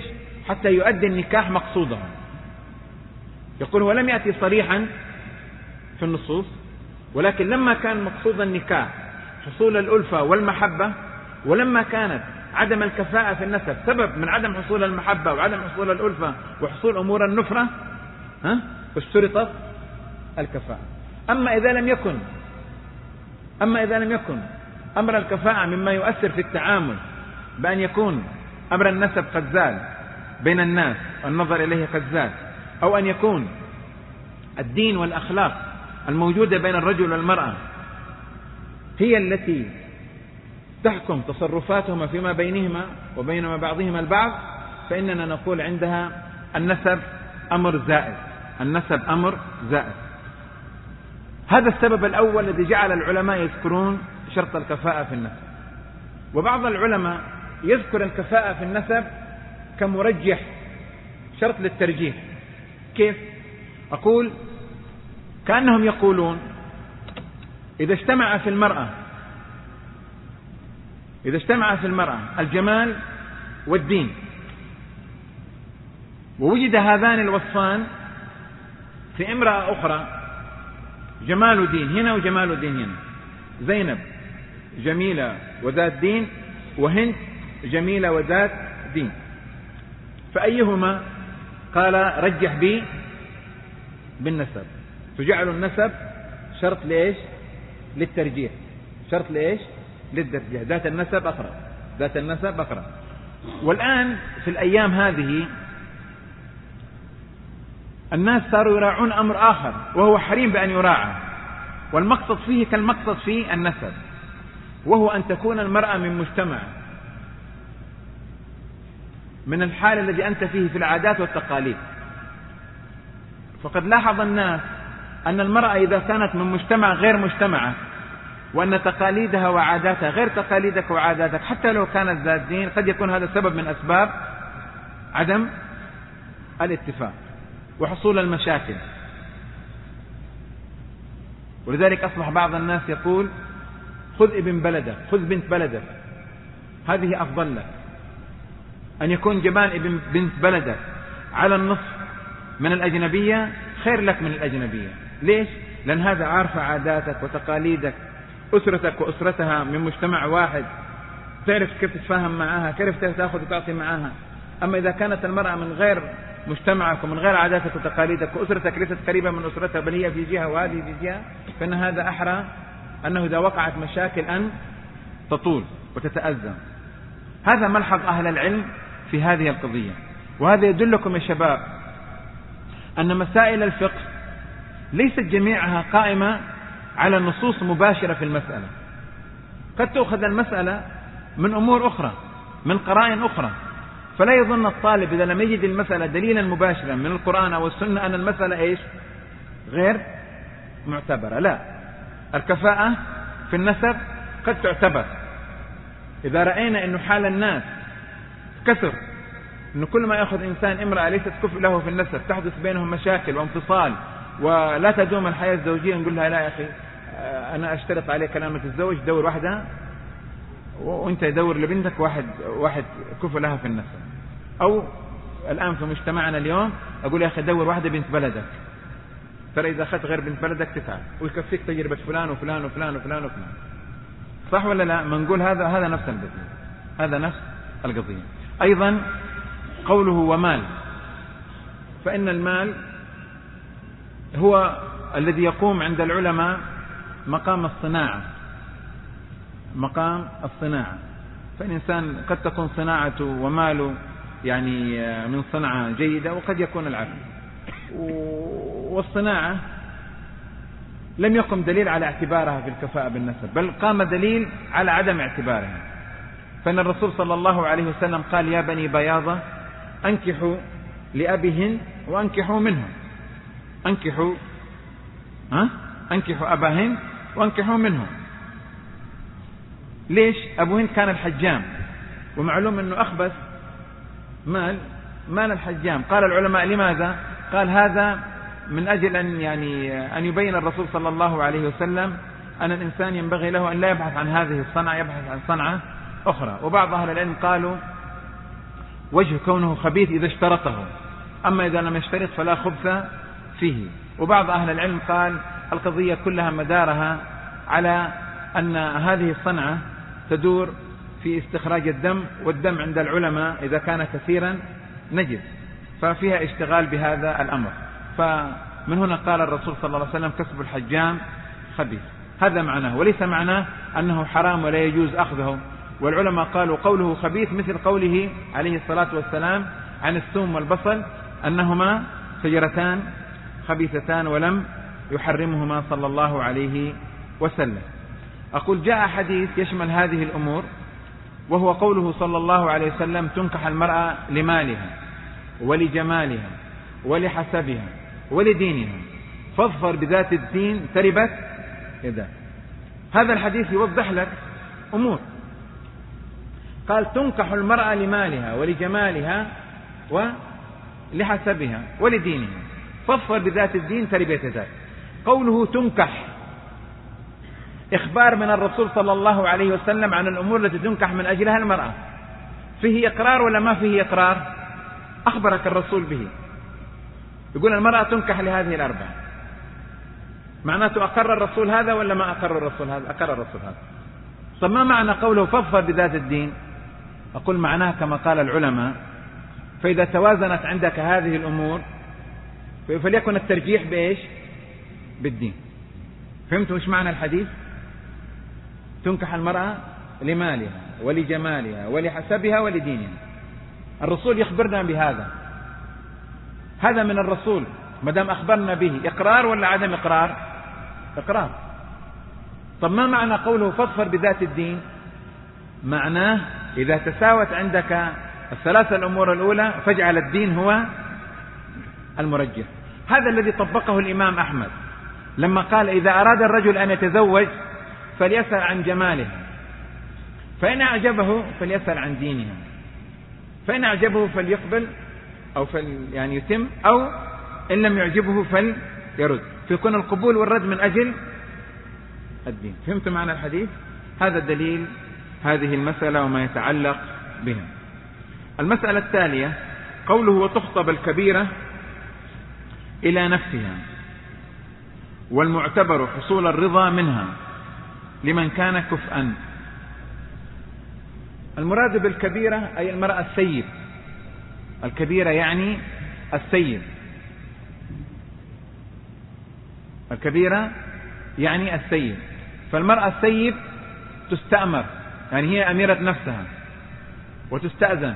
S1: حتى يؤدي النكاح مقصوده. يقول ولم يأتي صريحا في النصوص، ولكن لما كان مقصود النكاح حصول الألفة والمحبة، ولما كانت عدم الكفاءة في النسب سبب من عدم حصول المحبة وعدم حصول الألفة وحصول أمور النفرة، ها اشترطت الكفاءة. أما إذا لم يكن أما إذا لم يكن أمر الكفاءة مما يؤثر في التعامل، بأن يكون أمر النسب قد زال بين الناس والنظر إليه قد زال، أو أن يكون الدين والأخلاق الموجودة بين الرجل والمرأة هي التي تحكم تصرفاتهما فيما بينهما وبين بعضهما البعض، فإننا نقول عندها النسب أمر زائد. النسب أمر زائد. هذا السبب الأول الذي جعل العلماء يذكرون شرط الكفاءة في النسب. وبعض العلماء يذكر الكفاءة في النسب كمرجح، شرط للترجيح. كيف؟ أقول كأنهم يقولون إذا اجتمع في المرأة إذا اجتمع في المرأة الجمال والدين، ووجد هذان الوصفان في امرأة أخرى، جمال دين هنا وجمال دين هنا، زينب جميلة وذات دين، وهند جميلة وذات دين، فأيهما؟ قال رجح بي بالنسب. تجعل النسب شرط ليش؟ للترجيح. شرط ليش؟ للترجيح. ذات النسب أقرب، ذات النسب أقرب. والآن في الأيام هذه الناس صاروا يراعون أمر آخر وهو حريم بأن يراعى، والمقصد فيه كالمقصد في النسب، وهو أن تكون المرأة من مجتمع من الحال الذي أنت فيه في العادات والتقاليد. فقد لاحظ الناس أن المرأة إذا كانت من مجتمع غير مجتمعة، وأن تقاليدها وعاداتها غير تقاليدك وعاداتك، حتى لو كانت ذات دين، قد يكون هذا سبب من أسباب عدم الاتفاق وحصول المشاكل. ولذلك أصبح بعض الناس يقول خذ ابن بلدك، خذ بنت بلدك، هذه أفضل لك. أن يكون جمال ابن بنت بلدك على النصف من الأجنبية خير لك من الأجنبية. ليش؟ لأن هذا عارفة عاداتك وتقاليدك، أسرتك وأسرتها من مجتمع واحد، تعرف كيف تتفاهم معها، كيف تأخذ وتعطي معها. أما إذا كانت المرأة من غير مجتمعك ومن غير عاداتك وتقاليدك، وأسرتك ليست قريبة من أسرتها بل هي في جهة وهذه في جهة، فإن هذا أحرى أنه إذا وقعت مشاكل أن تطول وتتأزم. هذا ملحظ أهل العلم في هذه القضية. وهذا يدلكم يا شباب أن مسائل الفقه ليست جميعها قائمة على نصوص مباشرة في المسألة. قد تأخذ المسألة من أمور أخرى، من قرائن أخرى. فلا يظن الطالب إذا لم يجد المسألة دليلا مباشرا من القرآن أو السنة أن المسألة إيش؟ غير معتبرة. لا، الكفاءة في النسب قد تعتبر. إذا رأينا أن حال الناس كثر، أنه كل ما يأخذ إنسان امرأة ليست كفء له في النسب، تحدث بينهم مشاكل وانفصال ولا تدوم الحياة الزوجية، نقول لها لا يا أخي أنا أشترط عليك كلامة الزوج، دور واحدة وأنت يدور لبنتك واحد واحد كفء لها في النسب. أو الآن في مجتمعنا اليوم أقول يا أخي دور واحدة بنت بلدك، ترى إذا أخذت غير بنت بلدك تتعب ويكفيك تجربة فلان وفلان وفلان وفلان وفلان. صح ولا لا؟ ما نقول هذا هذا نفس القضية، هذا نفس القضية. أيضا قوله ومال، فإن المال هو الذي يقوم عند العلماء مقام الصناعة، مقام الصناعة. فالإنسان قد تكون صناعته وماله يعني من صنعة جيدة، وقد يكون العكس. والصناعة لم يقم دليل على اعتبارها في الكفاءة بالنسب، بل قام دليل على عدم اعتبارها. فإن الرسول صلى الله عليه وسلم قال يا بني بياضة أنكحوا لأبي هند وأنكحوا منهم. أنكحوا ها؟ أنكحوا أبا هند وأنكحوا منهم. ليش؟ أبو هند كان الحجام، ومعلوم أنه أخبث مال مال الحجام. قال العلماء لماذا؟ قال هذا من أجل أن يعني أن يبين الرسول صلى الله عليه وسلم أن الإنسان ينبغي له أن لا يبحث عن هذه الصنعة، يبحث عن صنعة أخرى. وبعض أهل العلم قالوا وجه كونه خبيث إذا اشترطه، أما إذا لم يشترط فلا خبث فيه. وبعض أهل العلم قال القضية كلها مدارها على أن هذه الصنعة تدور في استخراج الدم، والدم عند العلماء إذا كان كثيرا نجس، ففيها اشتغال بهذا الأمر. فمن هنا قال الرسول صلى الله عليه وسلم كسب الحجام خبيث، هذا معناه، وليس معناه أنه حرام ولا يجوز أخذه. والعلماء قالوا قوله خبيث مثل قوله عليه الصلاة والسلام عن الثوم والبصل أنهما شجرتان خبيثتان ولم يحرمهما صلى الله عليه وسلم. أقول جاء حديث يشمل هذه الأمور، وهو قوله صلى الله عليه وسلم تنكح المرأة لمالها ولجمالها ولحسبها ولدينها فاظفر بذات الدين تربت يداك. هذا الحديث يوضح لك أمور. قال تنكح المرأة لمالها ولجمالها ولحسبها ولدينها فاظفر بذات الدين تربت يداك. قوله تنكح إخبار من الرسول صلى الله عليه وسلم عن الأمور التي تنكح من أجلها المرأة. فيه إقرار ولا ما فيه إقرار؟ أخبرك الرسول به، يقول المرأة تنكح لهذه الأربعة، معناته أقر الرسول هذا ولا ما أقر الرسول هذا؟ أقر الرسول هذا. طب ما معنى قوله فاظفر بذات الدين؟ أقول معناه كما قال العلماء فإذا توازنت عندك هذه الأمور فليكن الترجيح بإيش؟ بالدين. فهمتوا إيش معنى الحديث؟ تنكح المرأة لمالها ولجمالها ولحسبها ولدينها. الرسول يخبرنا بهذا، هذا من الرسول، ما دام أخبرنا به إقرار ولا عدم إقرار؟ إقرار. طب ما معنى قوله فاظفر بذات الدين؟ معناه إذا تساوت عندك الثلاثة الأمور الأولى فاجعل الدين هو المرجح. هذا الذي طبقه الإمام أحمد لما قال إذا أراد الرجل أن يتزوج فليسأل عن جمالها، فإن أعجبه فليسأل عن دينها، فإن أعجبه فليقبل أو فل يعني يتم، أو إن لم يعجبه فليرد، فيكون القبول والرد من أجل الدين. فهمت معنى الحديث؟ هذا دليل هذه المسألة وما يتعلق بها. المسألة التالية قوله وتخطب الكبيرة إلى نفسها والمعتبر حصول الرضا منها لمن كان كفءا. المراد بالكبيرة أي المرأة السيد. الكبيرة يعني السيد، الكبيرة يعني السيد. فالمرأة السيد تستأمر، يعني هي أميرة نفسها وتستأذن،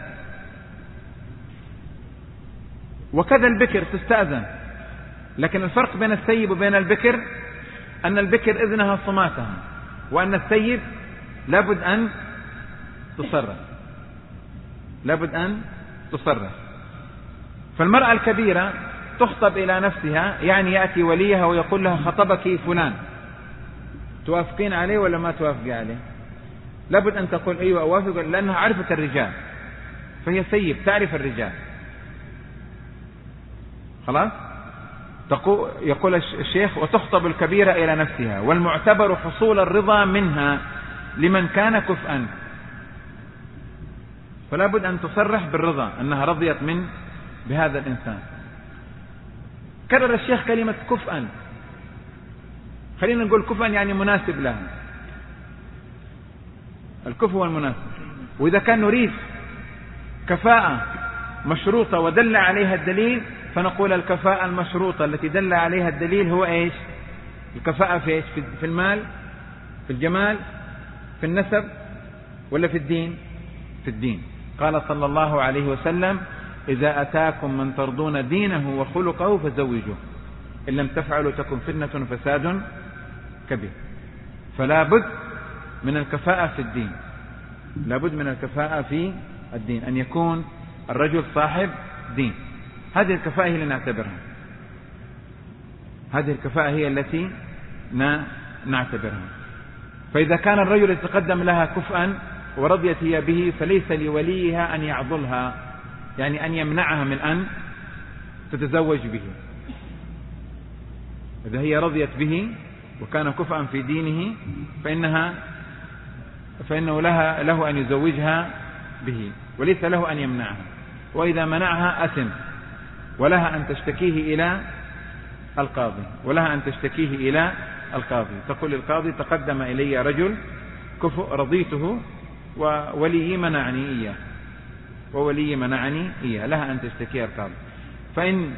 S1: وكذا البكر تستأذن. لكن الفرق بين السيد وبين البكر أن البكر إذنها صماتها، وأن السيد لابد أن تصرح، لابد أن تصرح. فالمرأة الكبيرة تخطب إلى نفسها، يعني يأتي وليها ويقول لها خطبك فلان، توافقين عليه ولا ما توافقين عليه؟ لابد أن تقول أيوة أوافق، لأنها عرفت الرجال، فهي سيد تعرف الرجال. خلاص؟ يقول الشيخ وتخطب الكبيرة إلى نفسها والمعتبر حصول الرضا منها لمن كان كفءا. فلا بد أن تصرح بالرضا أنها رضيت من بهذا الإنسان. كرر الشيخ كلمة كفءا، خلينا نقول كفءا يعني مناسب لها، الكفء والمناسب. وإذا كان نريد كفاءة مشروطة ودل عليها الدليل فنقول الكفاءة المشروطة التي دل عليها الدليل هو إيش؟ الكفاءة في إيش؟ في المال، في الجمال، في النسب، ولا في الدين؟ في الدين. قال صلى الله عليه وسلم إذا أتاكم من ترضون دينه وخلقه فزوجوه إن لم تفعلوا تكن فتنة فساد كبير. فلا بد من الكفاءة في الدين، لا بد من الكفاءة في الدين، أن يكون الرجل صاحب دين. هذه الكفاءة هي اللي نعتبرها، هذه الكفاءة هي التي نعتبرها. فإذا كان الرجل يتقدم لها كفءا ورضيت هي به فليس لوليها أن يعضلها، يعني أن يمنعها من أن تتزوج به. إذا هي رضيت به وكان كفءا في دينه فإنها فإنه لها له أن يزوجها به وليس له أن يمنعها. وإذا منعها أثم، ولها أن تشتكيه إلى القاضي ولها أن تشتكيه إلى القاضي تقول القاضي تقدم إلي رجل كفؤ رضيته وولي منعني إياه وولي منعني إياه لها أن تشتكيه القاضي. فإن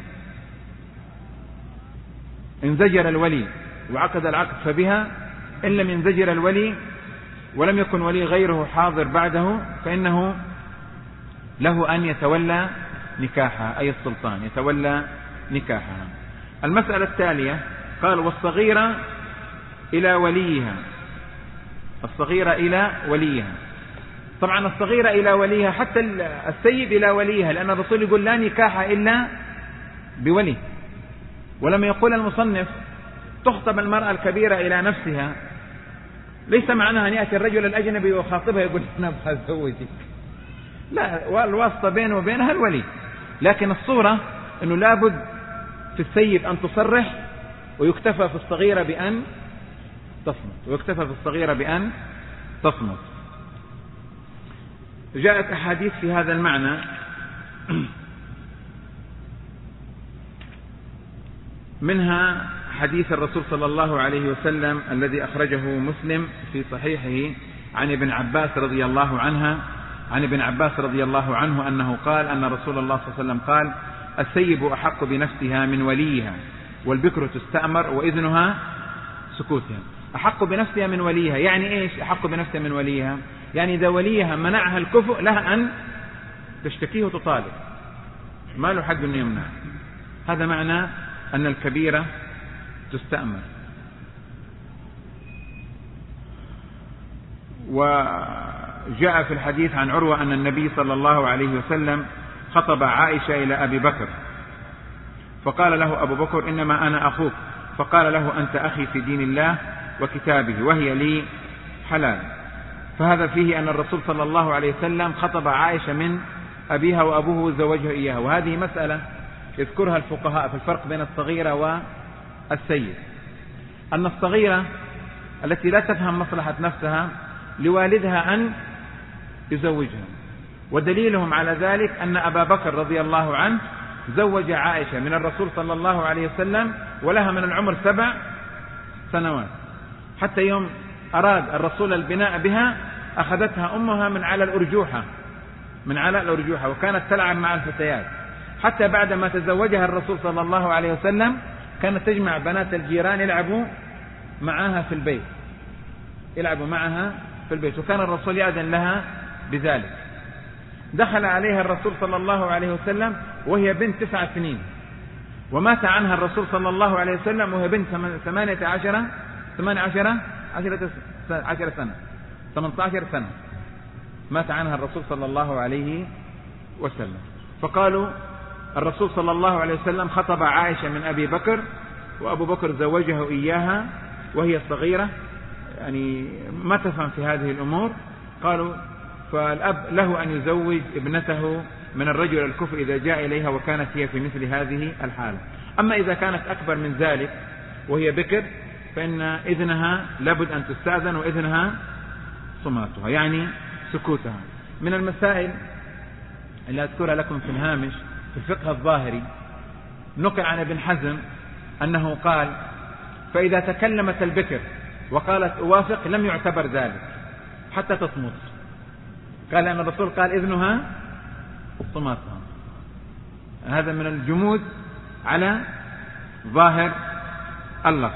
S1: انزجر الولي وعقد العقد فبها، إن لم ينزجر الولي ولم يكن ولي غيره حاضر بعده فإنه له أن يتولى نكاحها، أي السلطان يتولى نكاحها. المسألة التالية قال والصغيرة إلى وليها، الصغيرة إلى وليها. طبعا الصغيرة إلى وليها حتى السيب إلى وليها، لأن الرسول يقول لا نكاح إلا بولي. ولما يقول المصنف تخطب المرأة الكبيرة إلى نفسها، ليس معناها أن يأتي الرجل الأجنبي ويخاطبها يقول أنا أبغى أزوجك، لا، والواسطة بينه وبينها الولي. لكن الصورة أنه لابد في السيب أن تصرح، ويكتفى في الصغيرة بأن تصمت ويكتفى في الصغيرة بأن تصمت. جاءت أحاديث في هذا المعنى منها حديث الرسول صلى الله عليه وسلم الذي أخرجه مسلم في صحيحه عن ابن عباس رضي الله عنها عن ابن عباس رضي الله عنه أنه قال أن رسول الله صلى الله عليه وسلم قال السيب أحق بنفسها من وليها والبكر تستأمر وإذنها سكوتها. أحق بنفسها من وليها يعني إيش؟ أحق بنفسها من وليها يعني إذا وليها منعها الكفء لها أن تشتكيه وتطالب، ما له حق أن يمنع. هذا معنى أن الكبيرة تستأمر. وجاء في الحديث عن عروة أن النبي صلى الله عليه وسلم خطب عائشة إلى أبي بكر، فقال له أبو بكر إنما أنا أخوك، فقال له أنت أخي في دين الله وكتابه وهي لي حلال. فهذا فيه أن الرسول صلى الله عليه وسلم خطب عائشة من أبيها وأبوه زوجها إياها. وهذه مسألة يذكرها الفقهاء في الفرق بين الصغيرة والسيد، أن الصغيرة التي لا تفهم مصلحة نفسها لوالدها أن يزوجها، ودليلهم على ذلك أن أبا بكر رضي الله عنه زوج عائشة من الرسول صلى الله عليه وسلم ولها من العمر سبع سنوات، حتى يوم أراد الرسول البناء بها أخذتها أمها من على الأرجوحة من على الأرجوحة وكانت تلعب مع الفتيات، حتى بعد ما تزوجها الرسول صلى الله عليه وسلم كانت تجمع بنات الجيران يلعبوا معها في البيت يلعبوا معها في البيت وكان الرسول يأذن لها بذلك. دخل عليها الرسول صلى الله عليه وسلم وهي بنت تسع سنين، ومات عنها الرسول صلى الله عليه وسلم وهي بنت ثمانية عشر ثمانية عشر عشر سنة ثمانية عشر سنة مات عنها الرسول صلى الله عليه وسلم. فقالوا الرسول صلى الله عليه وسلم خطب عائشة من أبي بكر وأبو بكر زوجه إياها وهي صغيرة، يعني ما تفهم في هذه الأمور. قالوا فالأب له أن يزوج ابنته من الرجل الكفء إذا جاء إليها وكانت هي في مثل هذه الحالة. أما إذا كانت أكبر من ذلك وهي بكر فإن إذنها لابد أن تستأذن وإذنها صماتها يعني سكوتها. من المسائل اللي أذكرها لكم في الهامش في الفقه الظاهري نقل عن ابن حزم أنه قال فإذا تكلمت البكر وقالت أوافق لم يعتبر ذلك حتى تصمت، قال أن الرسول قال إذنها صماتها. هذا من الجمود على ظاهر اللفظ.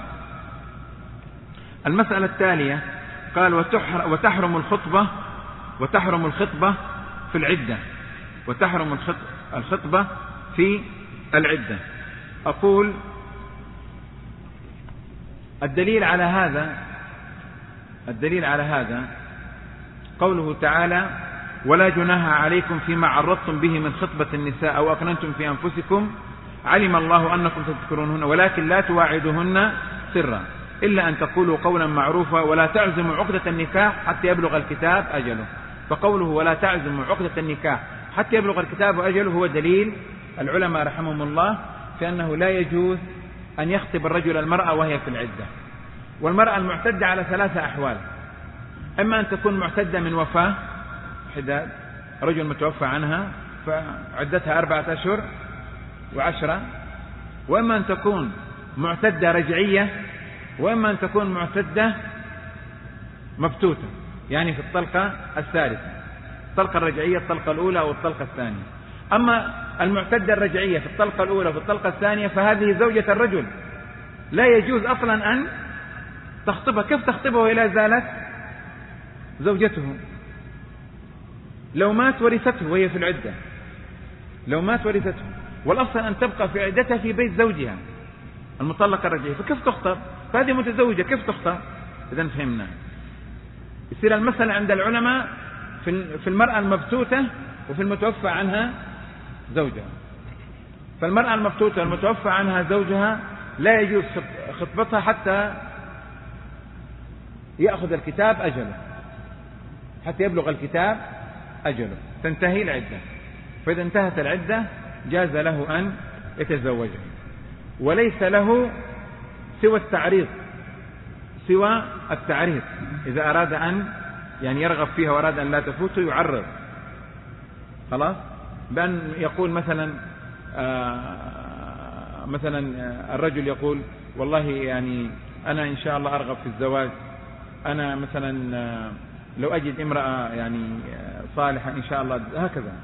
S1: المسألة التالية قال وتحرم الخطبة وتحرم الخطبة في العدة وتحرم الخطبة في العدة. أقول الدليل على هذا الدليل على هذا قوله تعالى ولا جناح عليكم فيما عرضتم به من خطبة النساء أو أكننتم في أنفسكم علم الله أنكم تذكرونهن ولكن لا تواعدوهن سرا إلا أن تقولوا قولا معروفا ولا تعزموا عقدة النكاح حتى يبلغ الكتاب أجله. فقوله ولا تعزموا عقدة النكاح حتى يبلغ الكتاب أجله هو دليل العلماء رحمهم الله في أنه لا يجوز أن يخطب الرجل المرأة وهي في العدة. والمرأة المعتدة على ثلاثة أحوال: إما أن تكون معتدة من وفاة حداد رجل متوفى عنها فعدتها أربعة أشهر وعشرة، وإما أن تكون معتدة رجعية، وإما أن تكون معتدة مبتوتة، يعني في الطلقة الثالثة، الطلقة الرجعية الطلقة الأولى أو الطلقة الثانية. أما المعتدة الرجعية في الطلقة الأولى وفي الطلقة الثانية فهذه زوجة الرجل، لا يجوز أصلا أن تخطبها. كيف تخطبها ولا زالت زوجته؟ لو مات ورثته وهي في العدة، لو مات ورثته، والأصل أن تبقى في عدتها في بيت زوجها المطلقة الرجعية، فكيف تخطب؟ فهذه متزوجة كيف تخطب؟ إذن فهمنا. يصير المسألة عند العلماء في المرأة المبتوتة وفي المتوفى عنها زوجها. فالمرأة المبتوتة والمتوفى عنها زوجها لا يجوز خطبتها حتى يأخذ الكتاب أجله، حتى يبلغ الكتاب أجله تنتهي العدة. فإذا انتهت العدة جاز له أن يتزوجها، وليس له سوى التعريض، سوى التعريض إذا أراد أن يعني يرغب فيها وأراد أن لا تفوته يعرض، خلاص، بأن يقول مثلا آه مثلا الرجل يقول والله يعني أنا إن شاء الله أرغب في الزواج، أنا مثلا آه لو أجد امرأة يعني صالحة إن شاء الله، هكذا.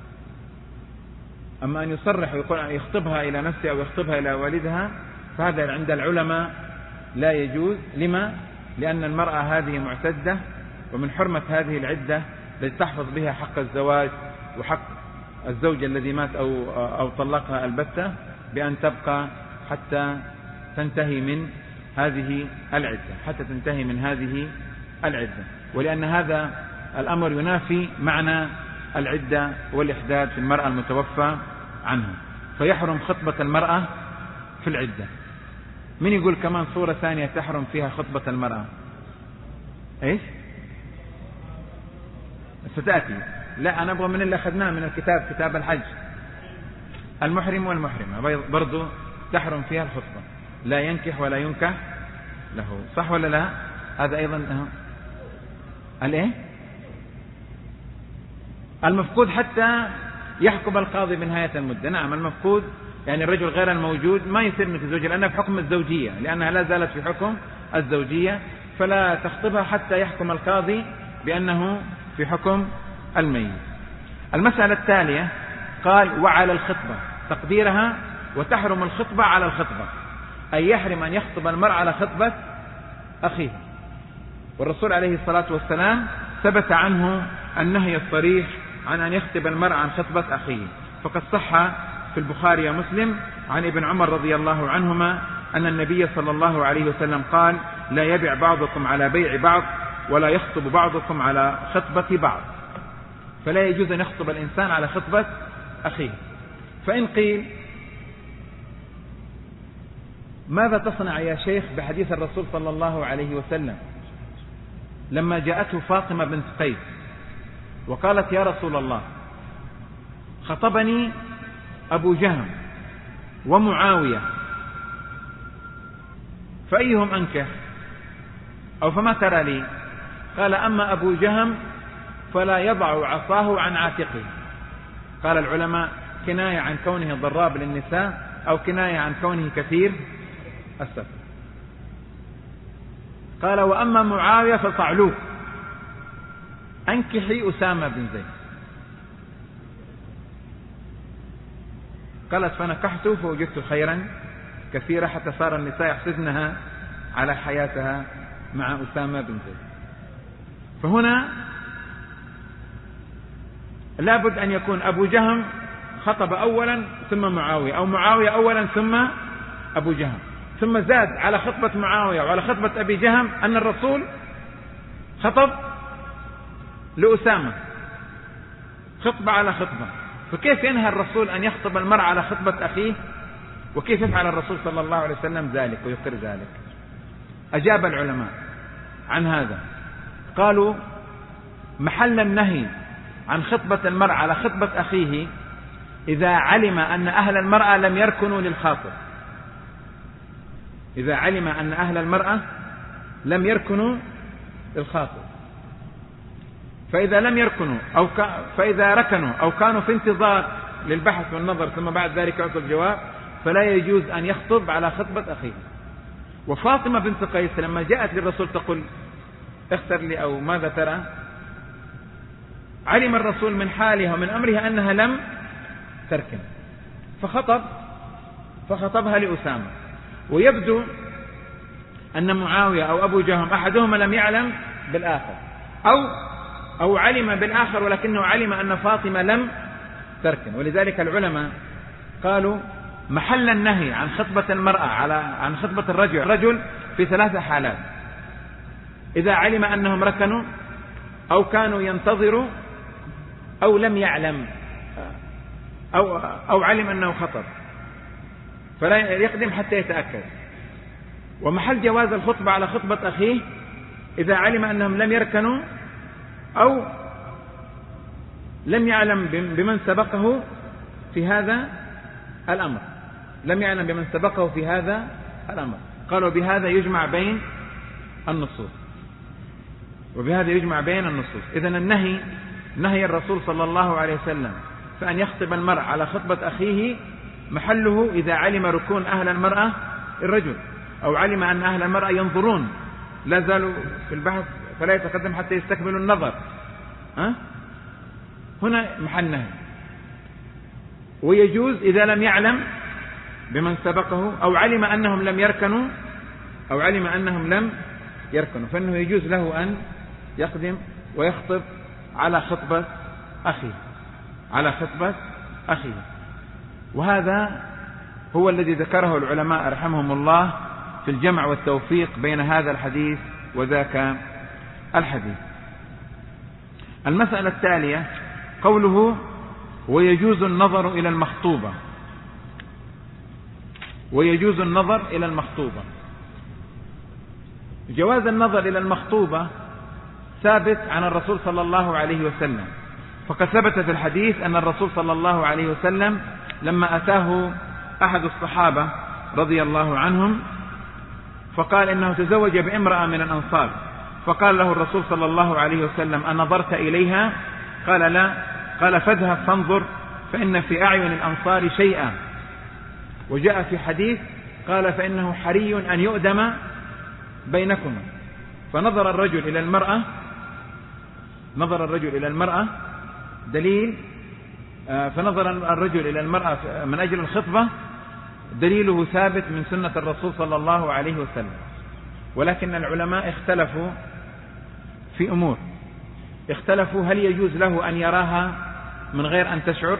S1: أما أن يصرح ويقول يخطبها إلى نفسه أو يخطبها إلى والدها فهذا عند العلماء لا يجوز. لما؟ لأن المرأة هذه معتدة، ومن حرمة هذه العدة التي تحفظ بها حق الزواج وحق الزوج الذي مات أو, أو طلقها البتة بأن تبقى حتى تنتهي من هذه العدة، حتى تنتهي من هذه العدة، ولأن هذا الأمر ينافي معنى العدة والإحداد في المرأة المتوفى عنها، فيحرم خطبة المرأة في العدة. من يقول كمان صورة ثانية تحرم فيها خطبة المرأة؟ ايش؟ ستأتي. لا أنا أبغى من اللي أخذناه من الكتاب، كتاب الحج، المحرم والمحرمة برضو تحرم فيها الخطبة، لا ينكح ولا ينكح له، صح ولا لا؟ هذا أيضا الايه؟ المفقود حتى يحكم القاضي بنهاية المدة. نعم المفقود يعني الرجل غير الموجود ما يصير متزوجة لأنها في حكم الزوجية، لأنها لا زالت في حكم الزوجية، فلا تخطبها حتى يحكم القاضي بأنه في حكم الميت. المسألة التالية قال وعلى الخطبة، تقديرها وتحرم الخطبة على الخطبة، أي يحرم أن يخطب المرء على خطبة أخيه. والرسول عليه الصلاة والسلام ثبت عنه النهي الصريح عن أن يخطب المرء عن خطبة أخيه، فقد صح في البخاري ومسلم عن ابن عمر رضي الله عنهما أن النبي صلى الله عليه وسلم قال لا يبع بعضكم على بيع بعض ولا يخطب بعضكم على خطبة بعض. فلا يجوز أن يخطب الإنسان على خطبة أخيه. فإن قيل ماذا تصنع يا شيخ بحديث الرسول صلى الله عليه وسلم لما جاءته فاطمة بنت قيس وقالت يا رسول الله خطبني أبو جهم ومعاوية فأيهم أنكح أو فما ترى لي؟ قال أما أبو جهم فلا يضع عصاه عن عاتقه. قال العلماء كناية عن كونه ضراب للنساء أو كناية عن كونه كثير السفر. قال وأما معاوية فصعلوك أنكحي أسامة بن زيد. قالت فنكحته فوجدت خيرا كثيرا حتى صار النساء يحسدنها على حياتها مع أسامة بن زيد. فهنا لابد أن يكون أبو جهم خطب أولا ثم معاوية، أو معاوية أولا ثم أبو جهم، ثم زاد على خطبة معاوية وعلى خطبة أبي جهم أن الرسول خطب لأسامة خطبة على خطبة. فكيف ينهى الرسول أن يخطب المرء على خطبة أخيه؟ وكيف يفعل الرسول صلى الله عليه وسلم ذلك ويقر ذلك؟ أجاب العلماء عن هذا، قالوا محل النهي عن خطبة المرء على خطبة أخيه إذا علم أن أهل المرأة لم يركنوا للخاطب، إذا علم أن أهل المرأة لم يركنوا للخاطب. فإذا لم يركنوا أو ك... فإذا ركنوا أو كانوا في انتظار للبحث والنظر ثم بعد ذلك يعطوا الجواب فلا يجوز أن يخطب على خطبة أخيه. وفاطمة بنت قيس لما جاءت للرسول تقول اختر لي أو ماذا ترى، علم الرسول من حالها ومن أمرها أنها لم تركن فخطب فخطبها لأسامة. ويبدو أن معاوية أو أبو جهم أحدهما لم يعلم بالآخر أو أو علم بالآخر ولكنه علم أن فاطمة لم تركن. ولذلك العلماء قالوا محل النهي عن خطبة المرأة على عن خطبة الرجل رجل في ثلاثة حالات: إذا علم أنهم ركنوا أو كانوا ينتظروا أو لم يعلم أو أو علم أنه خطب فلا يقدم حتى يتأكد. ومحل جواز الخطبة على خطبة أخيه إذا علم أنهم لم يركنوا أو لم يعلم بمن سبقه في هذا الأمر لم يعلم بمن سبقه في هذا الأمر قالوا بهذا يجمع بين النصوص وبهذا يجمع بين النصوص. إذن النهي نهي الرسول صلى الله عليه وسلم فأن يخطب المرء على خطبة أخيه محله إذا علم ركون أهل المرأة الرجل أو علم أن أهل المرأة ينظرون لا زالوا في البحث فلا يتقدم حتى يستكملوا النظر. أه؟ هنا محل نهي. ويجوز إذا لم يعلم بمن سبقه أو علم أنهم لم يركنوا أو علم أنهم لم يركنوا فإنه يجوز له أن يقدم ويخطب على خطبة أخيه على خطبة أخيه. وهذا هو الذي ذكره العلماء رحمهم الله في الجمع والتوفيق بين هذا الحديث وذاك الحديث. المسألة التالية قوله ويجوز النظر إلى المخطوبة ويجوز النظر إلى المخطوبة. جواز النظر إلى المخطوبة ثابت عن الرسول صلى الله عليه وسلم فقد ثبت في الحديث أن الرسول صلى الله عليه وسلم لما أتاه أحد الصحابة رضي الله عنهم فقال إنه تزوج بامرأة من الأنصار فقال له الرسول صلى الله عليه وسلم أنظرت إليها؟ قال لا. قال فاذهب فانظر فإن في أعين الأنصار شيئا. وجاء في حديث قال فإنه حري أن يؤدم بينكما. فنظر الرجل إلى المرأة نظر الرجل إلى المرأة دليل فنظر الرجل إلى المرأة من أجل الخطبة دليله ثابت من سنة الرسول صلى الله عليه وسلم. ولكن العلماء اختلفوا في أمور اختلفوا هل يجوز له أن يراها من غير أن تشعر؟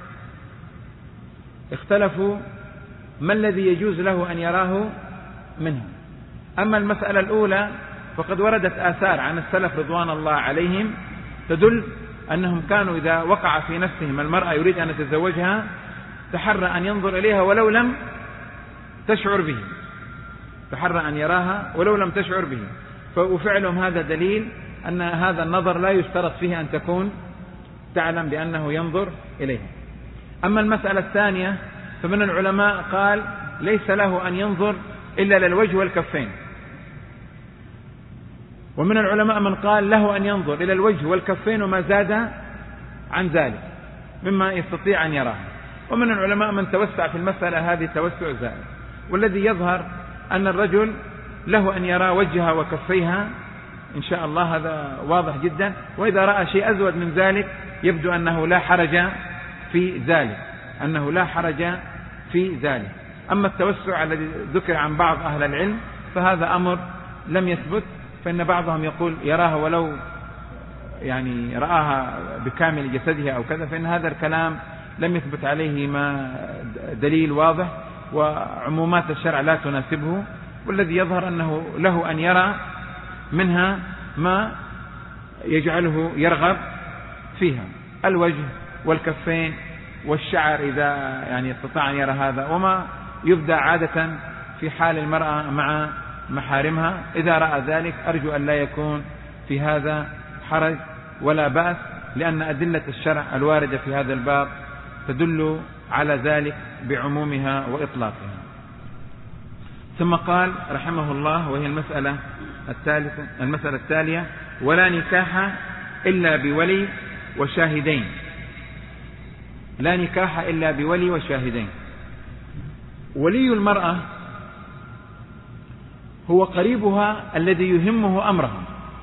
S1: اختلفوا ما الذي يجوز له أن يراه منها. أما المسألة الأولى فقد وردت آثار عن السلف رضوان الله عليهم تدل أنهم كانوا إذا وقع في نفسهم المرأة يريد أن يتزوجها تحرى أن ينظر إليها ولو لم تشعر به تحرى أن يراها ولو لم تشعر به. وفعلهم هذا دليل أن هذا النظر لا يشترط فيه أن تكون تعلم بأنه ينظر إليها. أما المسألة الثانية فمن العلماء قال ليس له أن ينظر إلا للوجه والكفين ومن العلماء من قال له أن ينظر إلى الوجه والكفين وما زاد عن ذلك مما يستطيع أن يراه. ومن العلماء من توسع في المسألة هذه توسع زائد. والذي يظهر أن الرجل له أن يرى وجهها وكفيها إن شاء الله هذا واضح جدا. وإذا رأى شيء أزود من ذلك يبدو أنه لا حرج في ذلك أنه لا حرج في ذلك. أما التوسع الذي ذكر عن بعض أهل العلم فهذا أمر لم يثبت فإن بعضهم يقول يراها ولو يعني رآها بكامل جسدها أو كذا فإن هذا الكلام لم يثبت عليه ما دليل واضح وعمومات الشرع لا تناسبه. والذي يظهر أنه له أن يرى منها ما يجعله يرغب فيها الوجه والكفين والشعر إذا يعني استطاع أن يرى هذا وما يبدأ عادة في حال المرأة مع محارمها. إذا رأى ذلك أرجو أن لا يكون في هذا حرج ولا بأس لأن أدلة الشرع الواردة في هذا الباب تدل على ذلك بعمومها وإطلاقها. ثم قال رحمه الله وهي المسألة الثالثة المسألة التالية ولا نكاح إلا بولي وشاهدين، لا نكاح إلا بولي وشاهدين. ولي المرأة هو قريبها الذي يهمه أمرها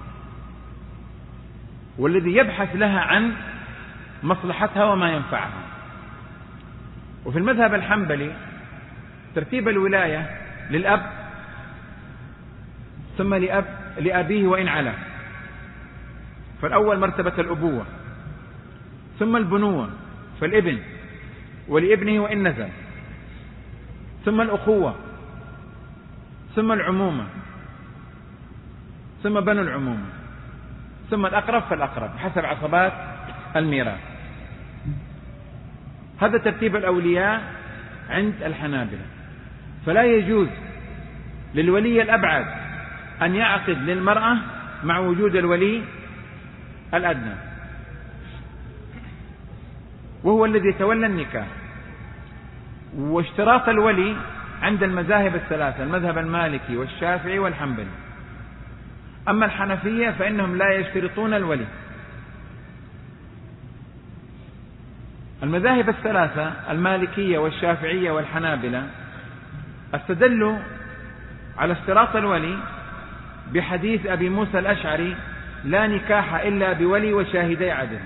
S1: والذي يبحث لها عن مصلحتها وما ينفعها. وفي المذهب الحنبلي ترتيب الولاية للأب ثم لأب لأبيه وإن علا، فالأول مرتبة الأبوة، ثم البنوة فالابن ولابنه وإن نزل، ثم الأخوة، ثم العمومة، ثم بنو العمومة، ثم الأقرب فالأقرب حسب عصبات الميراث. هذا ترتيب الأولياء عند الحنابلة. فلا يجوز للولي الأبعد أن يعقد للمرأة مع وجود الولي الأدنى، وهو الذي يتولى النكاح. واشتراط الولي عند المذاهب الثلاثة، المذهب المالكي والشافعي والحنبلي. أما الحنفية فإنهم لا يشترطون الولي. المذاهب الثلاثة المالكية والشافعية والحنابلة استدلوا على اشتراط الولي بحديث أبي موسى الأشعري: لا نكاح إلا بولي وشاهدي عدل.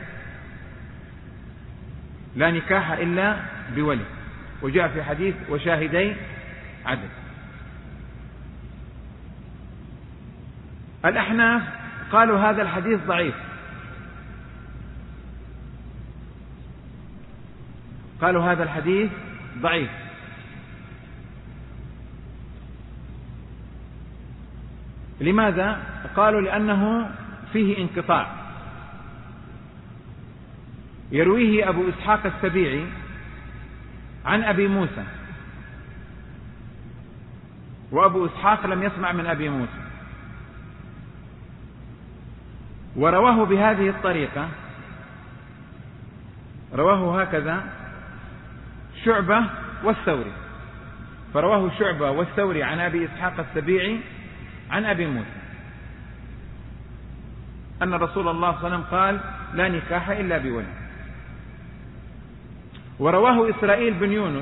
S1: لا نكاح إلا بولي، وجاء في حديث وشاهدي عدل. الأحناف قالوا هذا الحديث ضعيف، قالوا هذا الحديث ضعيف. لماذا؟ قالوا لأنه فيه انقطاع، يرويه أبو إسحاق السبيعي عن أبي موسى، وأبو إسحاق لم يسمع من أبي موسى، ورواه بهذه الطريقة، رواه هكذا شعبة والثوري، فرواه شعبة والثوري عن أبي إسحاق السبيعي عن أبي موسى أن رسول الله صلى الله عليه وسلم قال: لا نكاح إلا بولي. ورواه إسرائيل بن يونس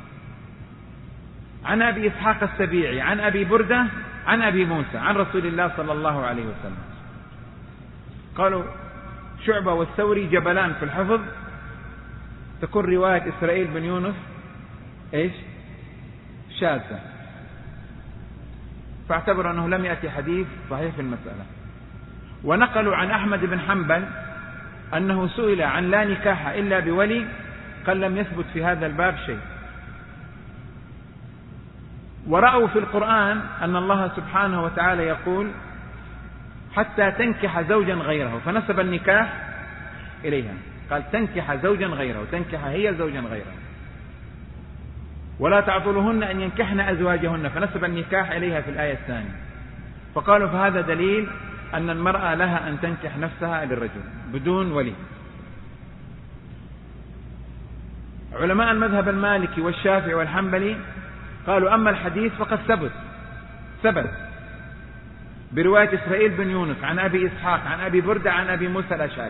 S1: عن أبي إسحاق السبيعي عن أبي بردة عن أبي موسى عن رسول الله صلى الله عليه وسلم. قالوا شعبة والثوري جبلان في الحفظ، تكون رواية إسرائيل بن يونس إيش؟ شاذة، فاعتبروا أنه لم يأتي حديث صحيح في المسألة. ونقلوا عن أحمد بن حنبل أنه سئل عن لا نكاح إلا بولي، قال لم يثبت في هذا الباب شيء. ورأوا في القرآن أن الله سبحانه وتعالى يقول: حتى تنكح زوجا غيره، فنسب النكاح إليها، قال تنكح زوجا غيره، تنكح هي زوجا غيره. ولا تعطلهن أن ينكحن أزواجهن، فنسب النكاح إليها في الآية الثانية. فقالوا فهذا دليل أن المرأة لها أن تنكح نفسها للرجل بدون ولي. علماء المذهب المالكي والشافعي والحنبلي قالوا أما الحديث فقد ثبت ثبت برواية إسرائيل بن يونس عن أبي إسحاق عن أبي بردة عن أبي موسى الأشعري،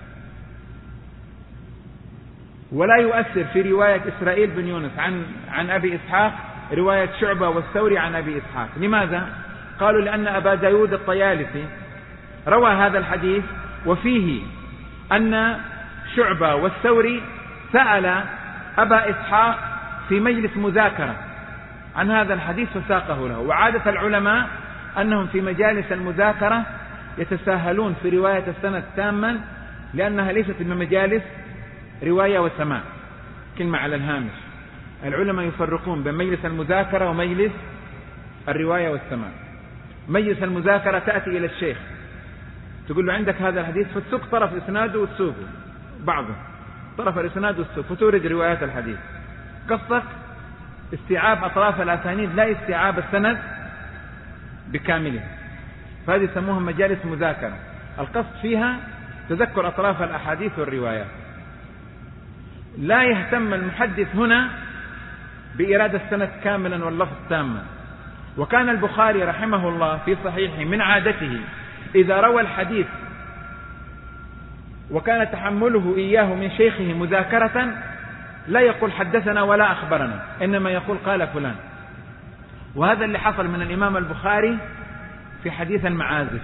S1: ولا يؤثر في رواية إسرائيل بن يونس عن عن أبي إسحاق رواية شعبة والثوري عن أبي إسحاق. لماذا؟ قالوا لأن أبا داود الطيالسي روى هذا الحديث وفيه أن شعبة والثوري سأل أبا إسحاق في مجلس مذاكرة عن هذا الحديث فساقه له. وعادة العلماء أنهم في مجالس المذاكرة يتساهلون في رواية السند تاما، لأنها ليست من مجالس رواية وسماع، كلمة على الهامش. العلماء يفرقون بين مجلس المذاكرة ومجلس الرواية والسماع. مجلس المذاكرة تأتي إلى الشيخ تقول له عندك هذا الحديث، فتسوق طرف إسناده وتسوقه بعضه، طرف الإسناد والسوق، فتورد روايات الحديث. قصدك استيعاب أطراف الأسانيد لا استيعاب السند بكامله، فهذه يسموها مجالس مذاكرة، القصد فيها تذكر أطراف الأحاديث والروايات. لا يهتم المحدث هنا بإرادة السند كاملا واللفظ تاما. وكان البخاري رحمه الله في صحيحه من عادته إذا روى الحديث وكان تحمله إياه من شيخه مذاكرة لا يقول حدثنا ولا أخبرنا، إنما يقول قال فلان. وهذا اللي حصل من الإمام البخاري في حديث المعازف،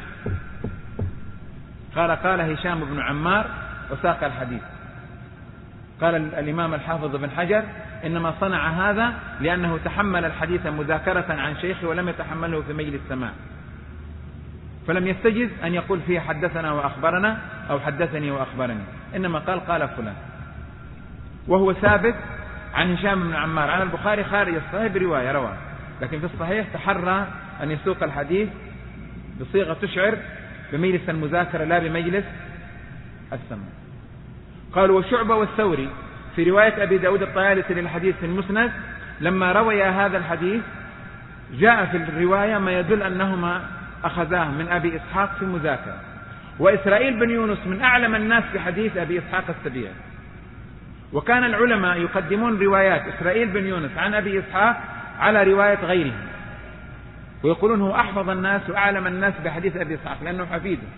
S1: قال قال هشام بن عمار وساق الحديث. قال الإمام الحافظ بن حجر إنما صنع هذا لأنه تحمل الحديث مذاكرة عن شيخه ولم يتحمله في مجلس السماع، فلم يستجز أن يقول فيه حدثنا وأخبرنا أو حدثني وأخبرني، إنما قال قال فلان. وهو ثابت عن هشام بن عمار عن البخاري خارج الصحيح برواية رواه، لكن في الصحيح تحرى أن يسوق الحديث بصيغة تشعر بمجلس المذاكرة لا بمجلس السماع. قالوا وشعبة والثوري في رواية أبي داود الطيالسي للحديث في المسند لما روي هذا الحديث جاء في الرواية ما يدل أنهما أخذاه من أبي إسحاق في مذاكرة. وإسرائيل بن يونس من أعلم الناس في حديث أبي إسحاق السبيعي، وكان العلماء يقدمون روايات إسرائيل بن يونس عن أبي إسحاق على رواية غيره، ويقولون هو أحفظ الناس وأعلم الناس بحديث أبي إسحاق لأنه حفيده.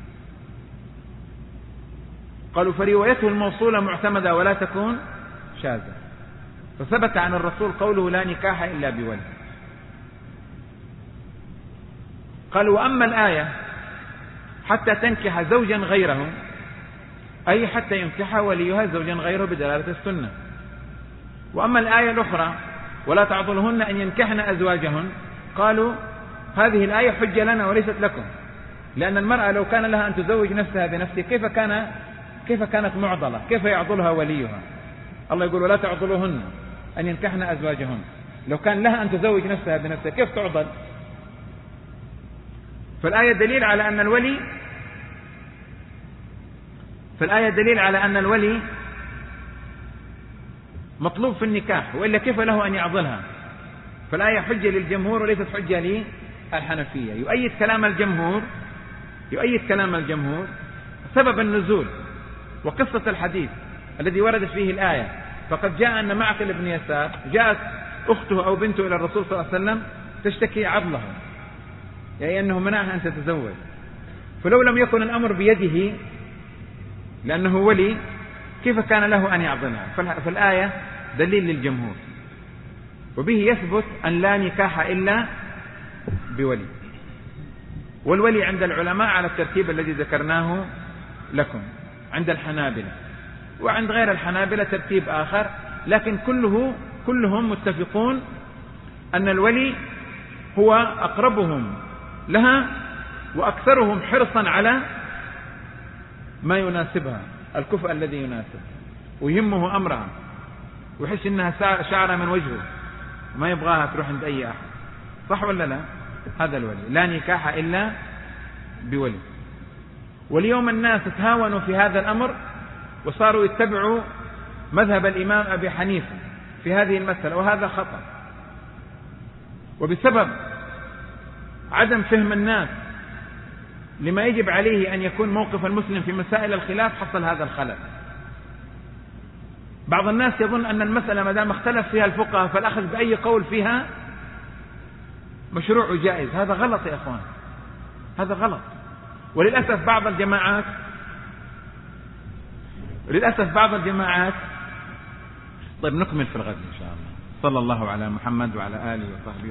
S1: قالوا فروايته الموصولة معتمدة ولا تكون شاذة، فثبت عن الرسول قوله لا نكاح إلا بولي. قالوا وأما الآية حتى تنكح زوجا غيره، أي حتى ينكح وليها زوجا غيره بدلالة السنة. وأما الآية الأخرى ولا تعضلهن أن ينكحن أزواجهن، قالوا هذه الآية حجة لنا وليست لكم، لأن المرأة لو كان لها أن تزوج نفسها بنفسها كيف كان كيف كانت معضلة؟ كيف يعضلها وليها؟ الله يقول ولا تعضلهن أن ينكحن أزواجهن، لو كان لها أن تزوج نفسها بنفسها كيف تعضل؟ فالآية دليل على أن الولي فالآية دليل على أن الولي مطلوب في النكاح، وإلا كيف له أن يعضلها؟ فالآية حجة للجمهور وليست حجة للحنفية. يؤيد كلام الجمهور يؤيد كلام الجمهور سبب النزول وقصة الحديث الذي وردت فيه الآية. فقد جاء أن معقل بن يسار جاءت أخته أو بنته إلى الرسول صلى الله عليه وسلم تشتكي عضله، يعني أنه منعها أن تتزوج، فلو لم يكن الأمر بيده لأنه ولي كيف كان له أن يعضلها؟ فالآية دليل للجمهور، وبه يثبت أن لا نكاح إلا بولي. والولي عند العلماء على الترتيب الذي ذكرناه لكم، عند الحنابلة وعند غير الحنابلة ترتيب آخر، لكن كله كلهم متفقون أن الولي هو أقربهم لها وأكثرهم حرصا على ما يناسبها، الكفء الذي يناسب، ويهمه أمرها، ويحس إنها شعرة من وجهه ما يبغاها تروح عند أي أحد. صح ولا لا؟ هذا الولي. لا نكاح إلا بولي. واليوم الناس تهاونوا في هذا الأمر وصاروا يتبعوا مذهب الإمام أبي حنيفة في هذه المسألة، وهذا خطأ. وبسبب عدم فهم الناس لما يجب عليه أن يكون موقف المسلم في مسائل الخلاف حصل هذا الخلل. بعض الناس يظن أن المسألة ما دام اختلف فيها الفقهاء فالأخذ بأي قول فيها مشروع وجائز. هذا غلط يا أخوان، هذا غلط. وللأسف بعض الجماعات للأسف بعض الجماعات طيب نكمل في الغد إن شاء الله. صلى الله على محمد وعلى آله وصحبه.